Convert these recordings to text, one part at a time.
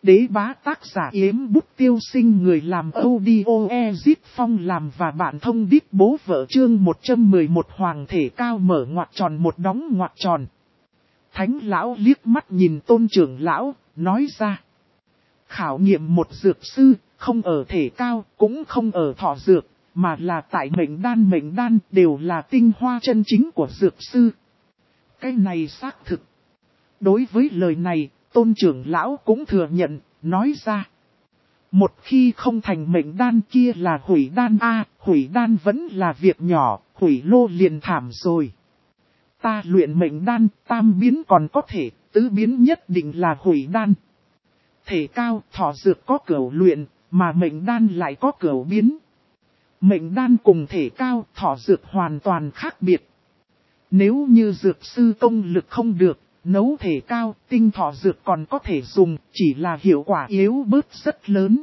đế bá tác giả Yếm Bút Tiêu Sinh, người làm audio Ezit Phong làm và bạn thông đít bố vợ. Chương 111 Hoàng thể cao mở ngoặc tròn một đóng ngoặc tròn. Thánh lão liếc mắt nhìn Tôn trưởng lão, nói ra. Khảo nghiệm một dược sư, không ở thể cao, cũng không ở thọ dược, mà là tại mệnh đan đều là tinh hoa chân chính của dược sư. Cái này xác thực. Đối với lời này, Tôn trưởng lão cũng thừa nhận, nói ra. Một khi không thành mệnh đan kia là hủy đan a, hủy đan vẫn là việc nhỏ, hủy lô liền thảm rồi. Ta luyện mệnh đan, tam biến còn có thể, tứ biến nhất định là hủy đan. Thể cao, thọ dược có cửu luyện, mà mệnh đan lại có cửu biến. Mệnh đan cùng thể cao, thọ dược hoàn toàn khác biệt. Nếu như dược sư công lực không được, nấu thể cao, tinh thọ dược còn có thể dùng, chỉ là hiệu quả yếu bớt rất lớn.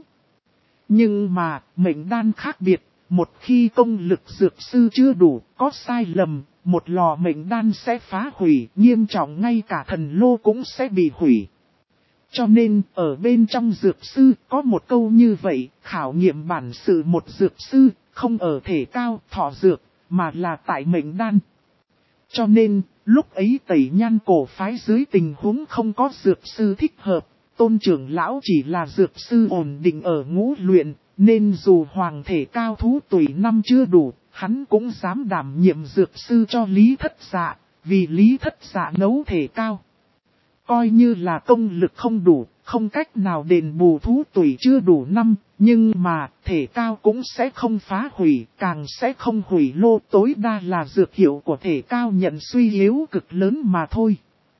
Nhưng mà, mệnh đan khác biệt, một khi công lực dược sư chưa đủ, có sai lầm, một lò mệnh đan sẽ phá hủy, nghiêm trọng ngay cả thần lô cũng sẽ bị hủy. Cho nên, ở bên trong dược sư, có một câu như vậy, khảo nghiệm bản sự một dược sư, không ở thể cao, thọ dược, mà là tại mệnh đan. Cho nên, lúc ấy Tẩy Nhan cổ phái dưới tình huống không có dược sư thích hợp, Tôn trưởng lão chỉ là dược sư ổn định ở ngũ luyện, nên dù hoàng thể cao thú tuổi năm chưa đủ, hắn cũng dám đảm nhiệm dược sư cho Lý Thất Dạ, vì Lý Thất Dạ nấu thể cao. Coi như là công lực không đủ, không cách nào đền bù thú tuổi chưa đủ năm, nhưng mà thể cao cũng sẽ không phá hủy, càng sẽ không hủy lô, tối đa là dược hiệu của thể cao nhận suy yếu cực lớn mà thôi.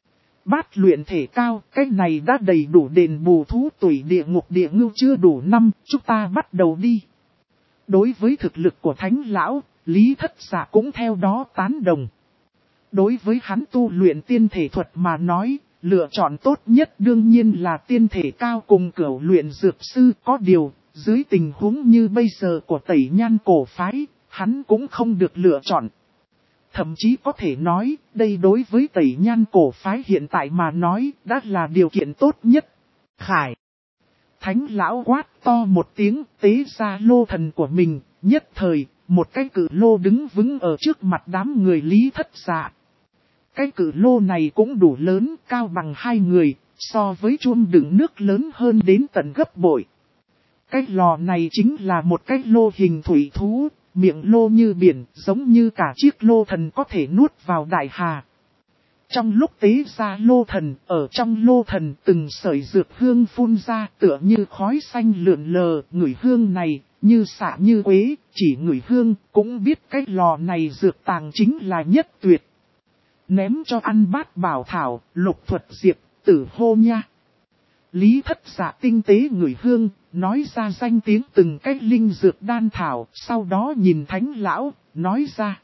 Bát luyện thể cao, cái này đã đầy đủ đền bù thú tuổi địa ngục địa ngưu chưa đủ năm, chúng ta bắt đầu đi. Đối với thực lực của Thánh lão, Lý Thất Dạ cũng theo đó tán đồng. Đối với hắn tu luyện tiên thể thuật mà nói, lựa chọn tốt nhất đương nhiên là tiên thể cao cùng cửu luyện dược sư, có điều, dưới tình huống như bây giờ của Tẩy Nhan cổ phái, hắn cũng không được lựa chọn. Thậm chí có thể nói, đây đối với Tẩy Nhan cổ phái hiện tại mà nói, đã là điều kiện tốt nhất. Khải. Thánh lão quát to một tiếng, tế ra lô thần của mình, nhất thời, một cái cự lô đứng vững ở trước mặt đám người Lý Thất Dạ. Cái cự lô này cũng đủ lớn, cao bằng hai người, so với chuông đựng nước lớn hơn đến tận gấp bội. Cái lò này chính là một cái lô hình thủy thú, miệng lô như biển, giống như cả chiếc lô thần có thể nuốt vào đại hà. Trong lúc tế ra lô thần, ở trong lô thần từng sợi dược hương phun ra tựa như khói xanh lượn lờ, ngửi hương này, như xạ như quế, chỉ ngửi hương, cũng biết cái lò này dược tàng chính là nhất tuyệt. Ném cho ăn bát bảo thảo, lục thuật diệp, tử hô nha. Lý Thất Dạ tinh tế ngửi hương, nói ra danh tiếng từng cách linh dược đan thảo, sau đó nhìn Thánh lão, nói ra.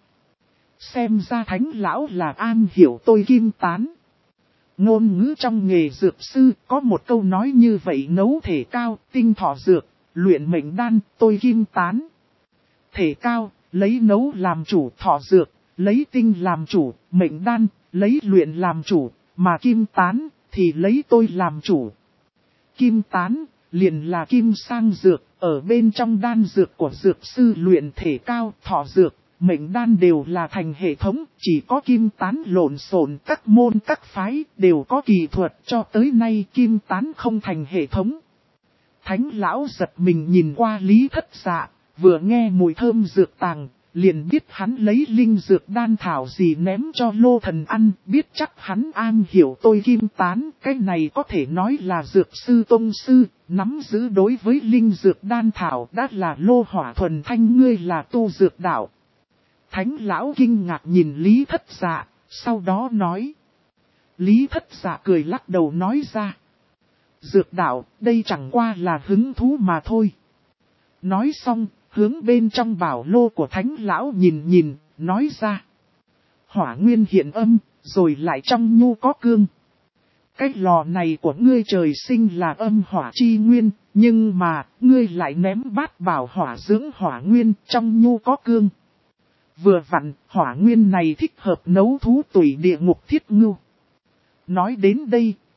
Xem ra Thánh lão là an hiểu tôi kim tán. Ngôn ngữ trong nghề dược sư có một câu nói như vậy: nấu thể cao, tinh thọ dược, luyện mệnh đan, tôi kim tán. Thể cao, lấy nấu làm chủ, thọ dược, lấy tinh làm chủ, mệnh đan, lấy luyện làm chủ, mà kim tán, thì lấy tôi làm chủ. Kim tán, liền là kim sang dược, ở bên trong đan dược của dược sư luyện thể cao, thọ dược, mệnh đan đều là thành hệ thống, chỉ có kim tán lộn xộn, các môn các phái đều có kỳ thuật, cho tới nay kim tán không thành hệ thống. Thánh lão giật mình nhìn qua Lý Thất Dạ, vừa nghe mùi thơm dược tàng, liền biết hắn lấy linh dược đan thảo gì ném cho lô thần ăn, biết chắc hắn an hiểu tôi kim tán, cái này có thể nói là dược sư tông sư, nắm giữ đối với linh dược đan thảo đã là lô hỏa thuần thanh, ngươi là tu dược đạo. Thánh lão kinh ngạc nhìn Lý Thất Dạ, sau đó nói. Lý Thất Dạ cười lắc đầu nói ra. Dược đạo, đây chẳng qua là hứng thú mà thôi. Nói xong, hướng bên trong bảo lô của Thánh lão nhìn, nói ra. Hỏa nguyên hiện âm, rồi lại trong nhu có cương. Cái lò này của ngươi trời sinh là âm hỏa chi nguyên, nhưng mà, ngươi lại ném bát bảo hỏa dưỡng hỏa nguyên, trong nhu có cương. Vừa vặn, hỏa nguyên này thích hợp nấu thú tủy địa ngục thiết ngưu. Nói đến đây,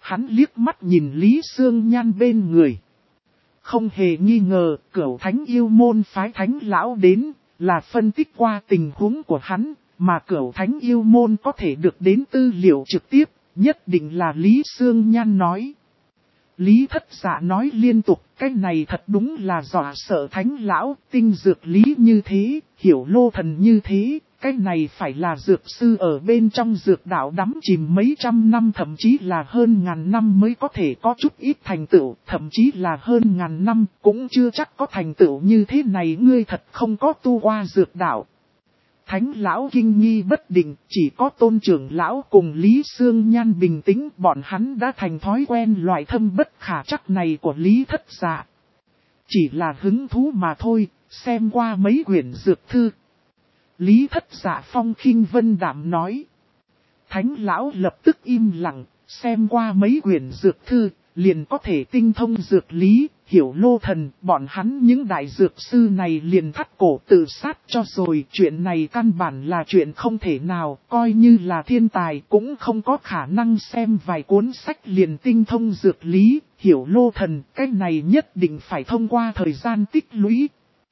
Hắn liếc mắt nhìn Lý Sương Nhan bên người. Không hề nghi ngờ, Cửu Thánh yêu môn phái Thánh lão đến, là phân tích qua tình huống của hắn, mà Cửu Thánh yêu môn có thể được đến tư liệu trực tiếp, nhất định là Lý Sương Nhan nói. Lý Thất Dạ nói liên tục, cái này thật đúng là dọa sợ Thánh lão, tinh dược lý như thế, hiểu lô thần như thế, cái này phải là dược sư ở bên trong dược đạo đắm chìm mấy trăm năm, thậm chí là hơn ngàn năm mới có thể có chút ít thành tựu, thậm chí là hơn ngàn năm cũng chưa chắc có thành tựu như thế này, ngươi thật không có tu qua dược đạo. Thánh lão kinh nghi bất định, chỉ có Tôn trưởng lão cùng Lý Sương Nhan bình tĩnh, bọn hắn đã thành thói quen loại thâm bất khả trắc này của Lý Thất Dạ. Chỉ là hứng thú mà thôi, xem qua mấy quyển dược thư. Lý Thất Dạ phong khinh vân đạm nói. Thánh lão lập tức im lặng, xem qua mấy quyển dược thư, liền có thể tinh thông dược lý, hiểu lô thần, bọn hắn những đại dược sư này liền thắt cổ tự sát cho rồi. Chuyện này căn bản là chuyện không thể nào, coi như là thiên tài cũng không có khả năng xem vài cuốn sách liền tinh thông dược lý, hiểu lô thần, cái này nhất định phải thông qua thời gian tích lũy.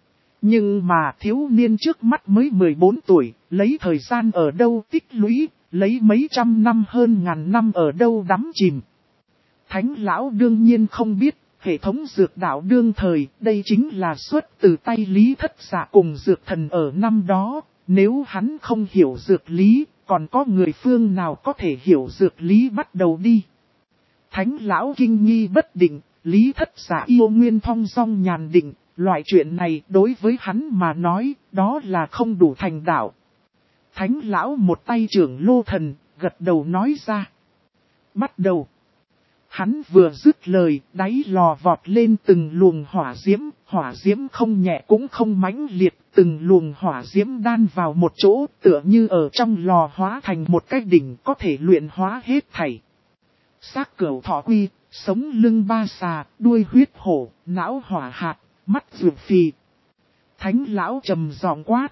Nhưng mà thiếu niên trước mắt mới 14 tuổi, lấy thời gian ở đâu tích lũy, lấy mấy trăm năm hơn ngàn năm ở đâu đắm chìm. Thánh lão đương nhiên không biết, hệ thống dược đạo đương thời, đây chính là xuất từ tay Lý Thất Dạ cùng dược thần ở năm đó, nếu hắn không hiểu dược lý, còn có người phương nào có thể hiểu dược lý bắt đầu đi. Thánh lão kinh nghi bất định, Lý Thất Dạ yêu nguyên thong dong nhàn định, loại chuyện này đối với hắn mà nói, đó là không đủ thành đạo. Thánh lão một tay trưởng lô thần, gật đầu nói ra. Bắt đầu. Hắn vừa dứt lời, đáy lò vọt lên từng luồng hỏa diễm không nhẹ cũng không mãnh liệt, từng luồng hỏa diễm đan vào một chỗ, tựa như ở trong lò hóa thành một cái đỉnh có thể luyện hóa hết thảy. Xác Cửu Thọ Quy, sống lưng ba xà, đuôi huyết hổ, não hỏa hạt, mắt dược phì. Thánh lão trầm giọng quát.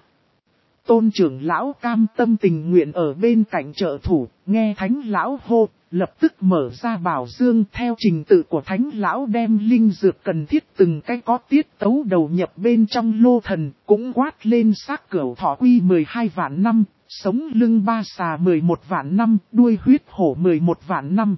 Tôn trưởng lão cam tâm tình nguyện ở bên cạnh trợ thủ, nghe thánh lão hô, lập tức mở ra bảo dương theo trình tự của thánh lão đem linh dược cần thiết từng cái có tiết tấu đầu nhập bên trong lô thần, cũng quát lên xác Cửu Thọ Quy 12 vạn năm, sống lưng ba xà 11 vạn năm, đuôi huyết hổ 11 vạn năm.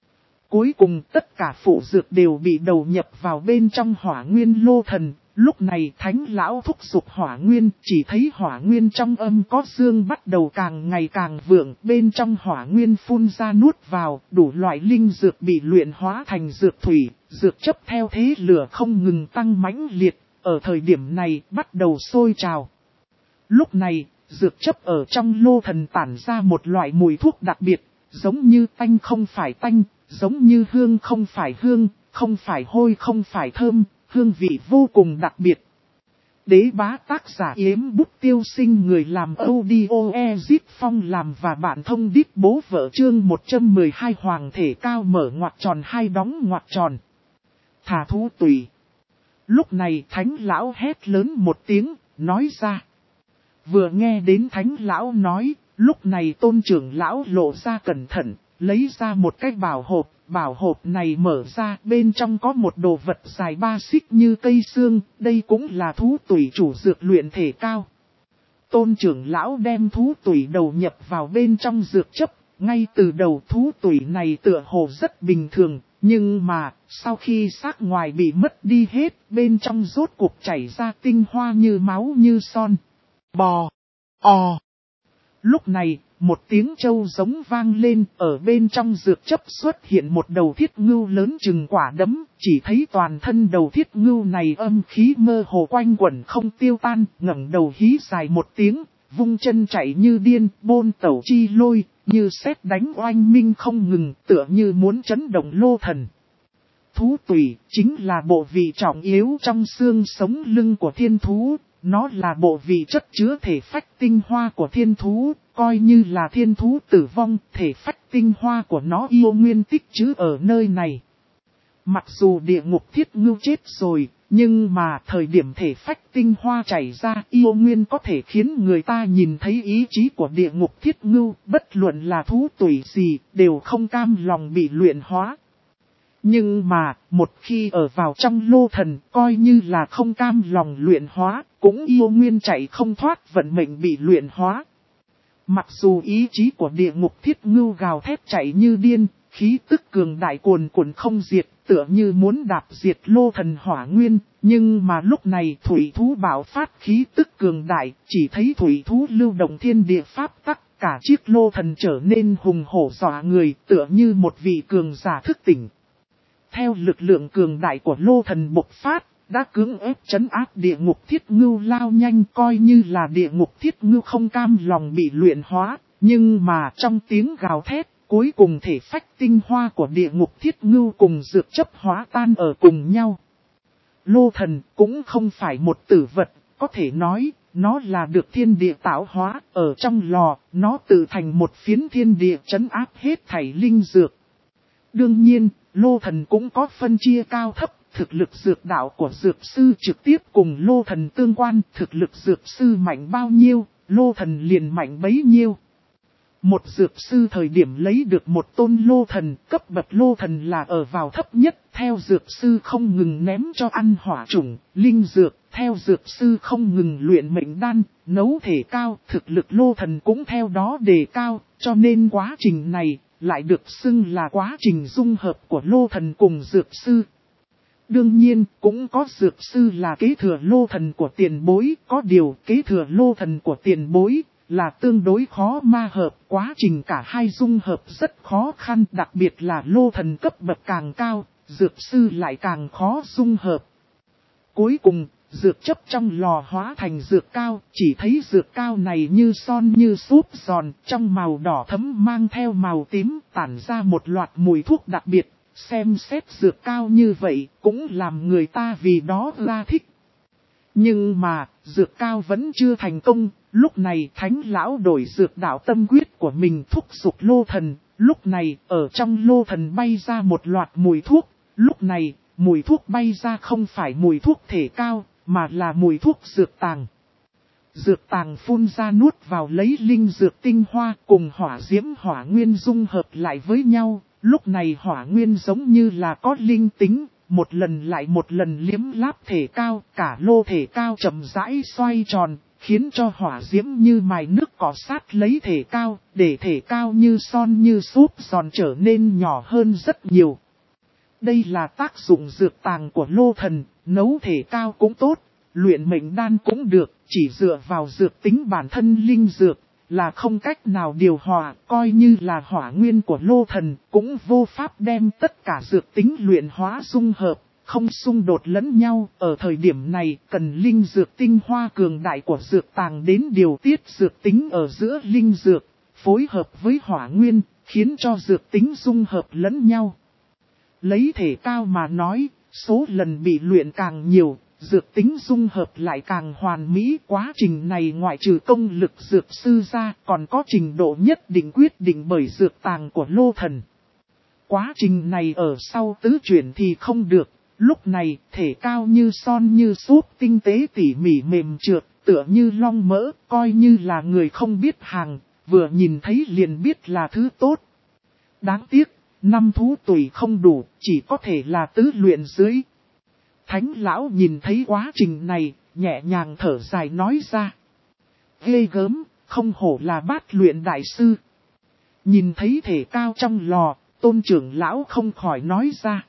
Cuối cùng tất cả phụ dược đều bị đầu nhập vào bên trong hỏa nguyên lô thần. Lúc này thánh lão thúc giục hỏa nguyên, chỉ thấy hỏa nguyên trong âm có dương bắt đầu càng ngày càng vượng, bên trong hỏa nguyên phun ra nuốt vào, đủ loại linh dược bị luyện hóa thành dược thủy, dược chấp theo thế lửa không ngừng tăng mãnh liệt, ở thời điểm này bắt đầu sôi trào. Lúc này, dược chấp ở trong lô thần tản ra một loại mùi thuốc đặc biệt, giống như tanh không phải tanh, giống như hương không phải hương, không phải hôi không phải thơm. Hương vị vô cùng đặc biệt. Đế bá tác giả Yếm Bút Tiêu Sinh, người làm audio Ezip Phong làm và bạn thông đít bố vợ chương 112 hoàng thể cao mở ngoặc tròn hai đóng ngoặc tròn. Thả thú tùy. Lúc này thánh lão hét lớn một tiếng, nói ra. Vừa nghe đến thánh lão nói, lúc này tôn trưởng lão lộ ra cẩn thận, lấy ra một cái bảo hộp này mở ra, bên trong có một đồ vật dài 3 xích như cây xương, đây cũng là thú tủy chủ dược luyện thể cao. Tôn trưởng lão đem thú tủy đầu nhập vào bên trong dược chấp, ngay từ đầu thú tủy này tựa hồ rất bình thường, nhưng mà, sau khi xác ngoài bị mất đi hết, bên trong rốt cuộc chảy ra tinh hoa như máu như son. Bò, o. Lúc này, một tiếng trâu giống vang lên, ở bên trong dược chấp xuất hiện một đầu thiết ngưu lớn chừng quả đấm, chỉ thấy toàn thân đầu thiết ngưu này âm khí mơ hồ quanh quẩn không tiêu tan, ngẩng đầu hí dài một tiếng, vung chân chạy như điên, bôn tẩu chi lôi, như sét đánh oanh minh không ngừng, tựa như muốn chấn động lô thần. Thú tủy chính là bộ vị trọng yếu trong xương sống lưng của thiên thú, nó là bộ vị chất chứa thể phách tinh hoa của thiên thú. Coi như là thiên thú tử vong, thể phách tinh hoa của nó yêu nguyên tích trữ ở nơi này. Mặc dù địa ngục thiết ngưu chết rồi, Nhưng mà thời điểm thể phách tinh hoa chảy ra, yêu nguyên có thể khiến người ta nhìn thấy ý chí của địa ngục thiết ngưu, bất luận là thú tùy gì, đều không cam lòng bị luyện hóa. Nhưng mà, một khi ở vào trong lô thần, coi như là không cam lòng luyện hóa, cũng yêu nguyên chạy không thoát vận mệnh bị luyện hóa. Mặc dù ý chí của địa ngục thiết ngưu gào thét chạy như điên, khí tức cường đại cuồn cuộn không diệt, tựa như muốn đạp diệt lô thần hỏa nguyên, nhưng mà lúc này thủy thú bạo phát khí tức cường đại, chỉ thấy thủy thú lưu động thiên địa pháp tắc, cả chiếc lô thần trở nên hùng hổ dọa người, tựa như một vị cường giả thức tỉnh. Theo lực lượng cường đại của lô thần bộc phát, đã cưỡng ép trấn áp địa ngục thiết ngưu lao nhanh, coi như là địa ngục thiết ngưu không cam lòng bị luyện hóa, nhưng mà trong tiếng gào thét, cuối cùng thể phách tinh hoa của địa ngục thiết ngưu cùng dược chấp hóa tan ở cùng nhau. Lô thần cũng không phải một tử vật, có thể nói, nó là được thiên địa tạo hóa, ở trong lò, nó tự thành một phiến thiên địa trấn áp hết thảy linh dược. Đương nhiên, lô thần cũng có phân chia cao thấp, thực lực dược đạo của dược sư trực tiếp cùng lô thần tương quan, thực lực dược sư mạnh bao nhiêu, lô thần liền mạnh bấy nhiêu. Một dược sư thời điểm lấy được một tôn lô thần, cấp bậc lô thần là ở vào thấp nhất, theo dược sư không ngừng ném cho ăn hỏa chủng, linh dược, theo dược sư không ngừng luyện mệnh đan, nấu thể cao, thực lực lô thần cũng theo đó đề cao, cho nên quá trình này lại được xưng là quá trình dung hợp của lô thần cùng dược sư. Đương nhiên, cũng có dược sư là kế thừa lô thần của tiền bối, có điều kế thừa lô thần của tiền bối là tương đối khó ma hợp, quá trình cả hai dung hợp rất khó khăn, đặc biệt là lô thần cấp bậc càng cao, dược sư lại càng khó dung hợp. Cuối cùng, dược chấp trong lò hóa thành dược cao, chỉ thấy dược cao này như son như súp giòn, trong màu đỏ thấm mang theo màu tím, tản ra một loạt mùi thuốc đặc biệt, xem xét dược cao như vậy, cũng làm người ta vì đó ra thích. Nhưng mà, dược cao vẫn chưa thành công, lúc này thánh lão đổi dược đạo tâm quyết của mình thúc giục lô thần, lúc này ở trong lô thần bay ra một loạt mùi thuốc, lúc này mùi thuốc bay ra không phải mùi thuốc thể cao, mà là mùi thuốc dược tàng. Dược tàng phun ra nuốt vào lấy linh dược tinh hoa cùng hỏa diễm hỏa nguyên dung hợp lại với nhau, lúc này hỏa nguyên giống như là có linh tính. Một lần lại một lần liếm láp thể cao, cả lô thể cao chậm rãi xoay tròn, khiến cho hỏa diễm như mài nước cọ sát lấy thể cao, để thể cao như son như súp giòn trở nên nhỏ hơn rất nhiều. Đây là tác dụng dược tàng của lô thần, nấu thể cao cũng tốt, luyện mệnh đan cũng được, chỉ dựa vào dược tính bản thân linh dược, là không cách nào điều hòa, coi như là hỏa nguyên của lô thần, cũng vô pháp đem tất cả dược tính luyện hóa dung hợp, không xung đột lẫn nhau. Ở thời điểm này, cần linh dược tinh hoa cường đại của dược tàng đến điều tiết dược tính ở giữa linh dược, phối hợp với hỏa nguyên, khiến cho dược tính dung hợp lẫn nhau. Lấy thể cao mà nói, số lần bị luyện càng nhiều, dược tính dung hợp lại càng hoàn mỹ. Quá trình này ngoại trừ công lực dược sư ra, còn có trình độ nhất định quyết định bởi dược tàng của lô thần. Quá trình này ở sau tứ chuyển thì không được, lúc này thể cao như son như súp, tinh tế tỉ mỉ mềm trượt, tựa như long mỡ, coi như là người không biết hàng, vừa nhìn thấy liền biết là thứ tốt. Đáng tiếc, 5 thú tùy không đủ, chỉ có thể là tứ luyện dưới. Thánh lão nhìn thấy quá trình này, nhẹ nhàng thở dài nói ra. Ghê gớm, không hổ là bát luyện đại sư. Nhìn thấy thể cao trong lò, tôn trưởng lão không khỏi nói ra.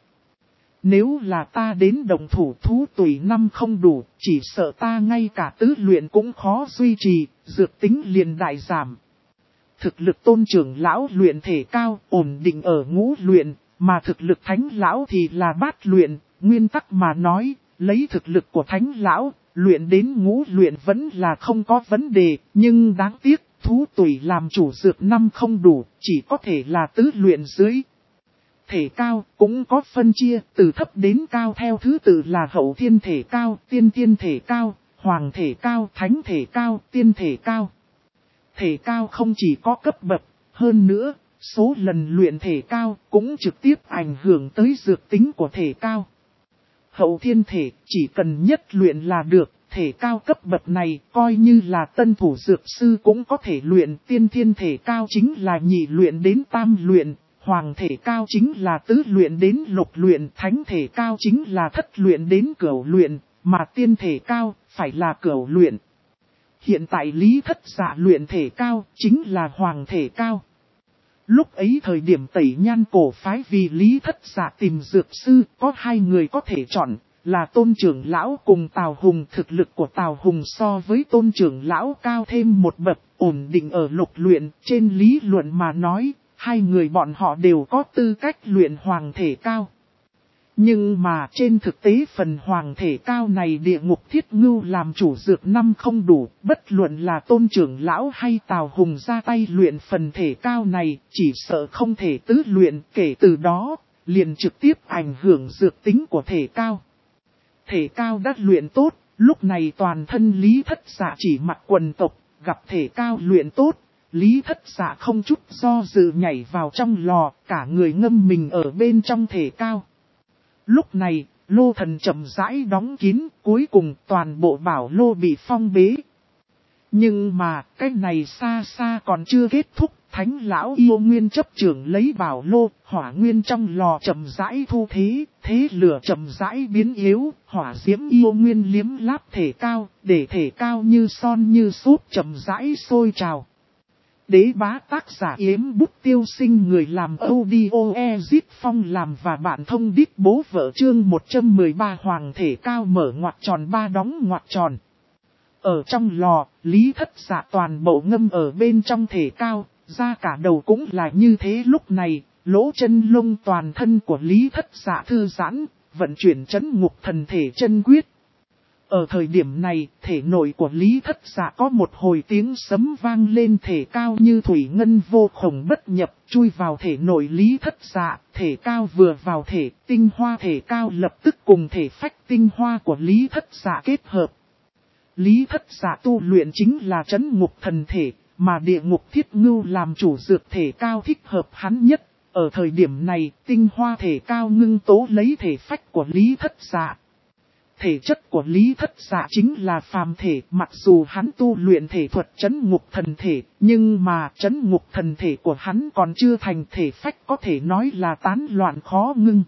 Nếu là ta đến đồng thủ thú tùy 5 không đủ, chỉ sợ ta ngay cả tứ luyện cũng khó duy trì, dược tính liền đại giảm. Thực lực tôn trưởng lão luyện thể cao, ổn định ở ngũ luyện, mà thực lực thánh lão thì là bát luyện. Nguyên tắc mà nói, lấy thực lực của thánh lão, luyện đến ngũ luyện vẫn là không có vấn đề, nhưng đáng tiếc, thú tùy làm chủ dược 5 không đủ, chỉ có thể là tứ luyện dưới. Thể cao cũng có phân chia, từ thấp đến cao theo thứ tự là hậu thiên thể cao, tiên tiên thể cao, hoàng thể cao, thánh thể cao, tiên thể cao. Thể cao không chỉ có cấp bậc, hơn nữa, số lần luyện thể cao cũng trực tiếp ảnh hưởng tới dược tính của thể cao. hậu thiên thể, chỉ cần nhất luyện là được. Thể cao cấp bậc này, coi như là tân thủ dược sư cũng có thể luyện. Tiên thiên thể cao chính là nhị luyện đến tam luyện, hoàng thể cao chính là tứ luyện đến lục luyện, thánh thể cao chính là thất luyện đến cửu luyện, mà tiên thể cao phải là cửu luyện. Hiện tại Lý Thất Dạ luyện thể cao chính là hoàng thể cao. Lúc ấy thời điểm Tẩy Nhan cổ phái vì Lý Thất Dạ tìm dược sư, có hai người có thể chọn, là Tôn trưởng lão cùng Tào Hùng. Thực lực của Tào Hùng so với Tôn trưởng lão cao thêm một bậc, ổn định ở lục luyện. Trên lý luận mà nói, hai người bọn họ đều có tư cách luyện hoàng thể cao. Nhưng mà trên thực tế phần hoàng thể cao này Địa Ngục Thiết Ngưu làm chủ dược năm không đủ, bất luận là Tôn trưởng lão hay Tào Hùng ra tay luyện phần thể cao này, chỉ sợ không thể tứ luyện. Kể từ đó, liền trực tiếp ảnh hưởng dược tính của thể cao. Thể cao đã luyện tốt, lúc này toàn thân Lý Thất Dạ chỉ mặc quần tộc, gặp thể cao luyện tốt, Lý Thất Dạ không chút do dự nhảy vào trong lò, cả người ngâm mình ở bên trong thể cao. Lúc này, lô thần chậm rãi đóng kín, cuối cùng toàn bộ bảo lô bị phong bế. Nhưng mà, cái này xa xa còn chưa kết thúc, Thánh lão yêu nguyên chấp trưởng lấy bảo lô, hỏa nguyên trong lò chậm rãi thu thế, thế lửa chậm rãi biến yếu, hỏa diễm yêu nguyên liếm láp thể cao, để thể cao như son như súp chậm rãi sôi trào. Đế bá tác giả Yếm Bút Tiêu Sinh, người làm audio Ezit Phong làm và bạn thông đít bố vợ. Chương 113 Hoàng thể cao mở ngoặc tròn ba đóng ngoặc tròn. Ở trong lò, Lý Thất Dạ toàn bộ ngâm ở bên trong thể cao, ra cả đầu cũng là như thế. Lúc này, lỗ chân lông toàn thân của Lý Thất Dạ thư giãn, vận chuyển trấn ngục thần thể chân quyết. Ở thời điểm này, thể nội của Lý Thất Dạ có một hồi tiếng sấm vang lên, thể cao như thủy ngân vô khổng bất nhập, chui vào thể nội Lý Thất Dạ. Thể cao vừa vào thể, tinh hoa thể cao lập tức cùng thể phách tinh hoa của Lý Thất Dạ kết hợp. Lý Thất Dạ tu luyện chính là trấn ngục thần thể, mà Địa Ngục Thiết Ngưu làm chủ dược thể cao thích hợp hắn nhất. Ở thời điểm này, tinh hoa thể cao ngưng tố lấy thể phách của Lý Thất Dạ. Thể chất của Lý Thất Dạ chính là phàm thể, mặc dù hắn tu luyện thể thuật trấn ngục thần thể, nhưng mà trấn ngục thần thể của hắn còn chưa thành, thể phách có thể nói là tán loạn khó ngưng.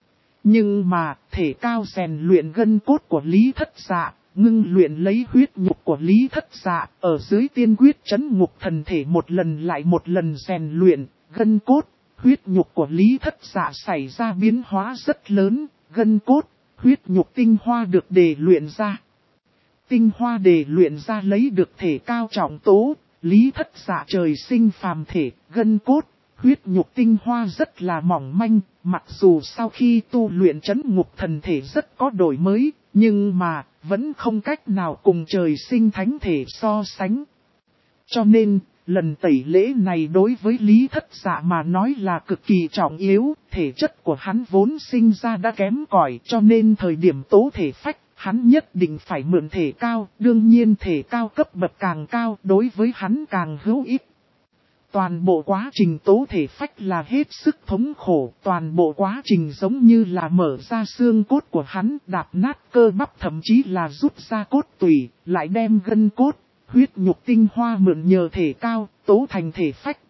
Nhưng mà, thể cao rèn luyện gân cốt của Lý Thất Dạ, ngưng luyện lấy huyết nhục của Lý Thất Dạ, ở dưới tiên quyết trấn ngục thần thể một lần lại một lần rèn luyện, gân cốt, huyết nhục của Lý Thất Dạ xảy ra biến hóa rất lớn, gân cốt, huyết nhục tinh hoa được đề luyện ra. Tinh hoa đề luyện ra lấy được thể cao trọng tố, Lý Thất Dạ trời sinh phàm thể, gân cốt, huyết nhục tinh hoa rất là mỏng manh, mặc dù sau khi tu luyện trấn ngục thần thể rất có đổi mới, nhưng mà vẫn không cách nào cùng trời sinh thánh thể so sánh. Cho nên, lần tẩy lễ này đối với Lý Thất Dạ mà nói là cực kỳ trọng yếu, thể chất của hắn vốn sinh ra đã kém cỏi, cho nên thời điểm tố thể phách, hắn nhất định phải mượn thể cao, đương nhiên thể cao cấp bậc càng cao đối với hắn càng hữu ích. Toàn bộ quá trình tố thể phách là hết sức thống khổ, toàn bộ quá trình giống như là mở ra xương cốt của hắn, đạp nát cơ bắp, thậm chí là rút ra cốt tủy, lại đem gân cốt, huyết nhục tinh hoa mượn nhờ thể cao, tố thành thể phách.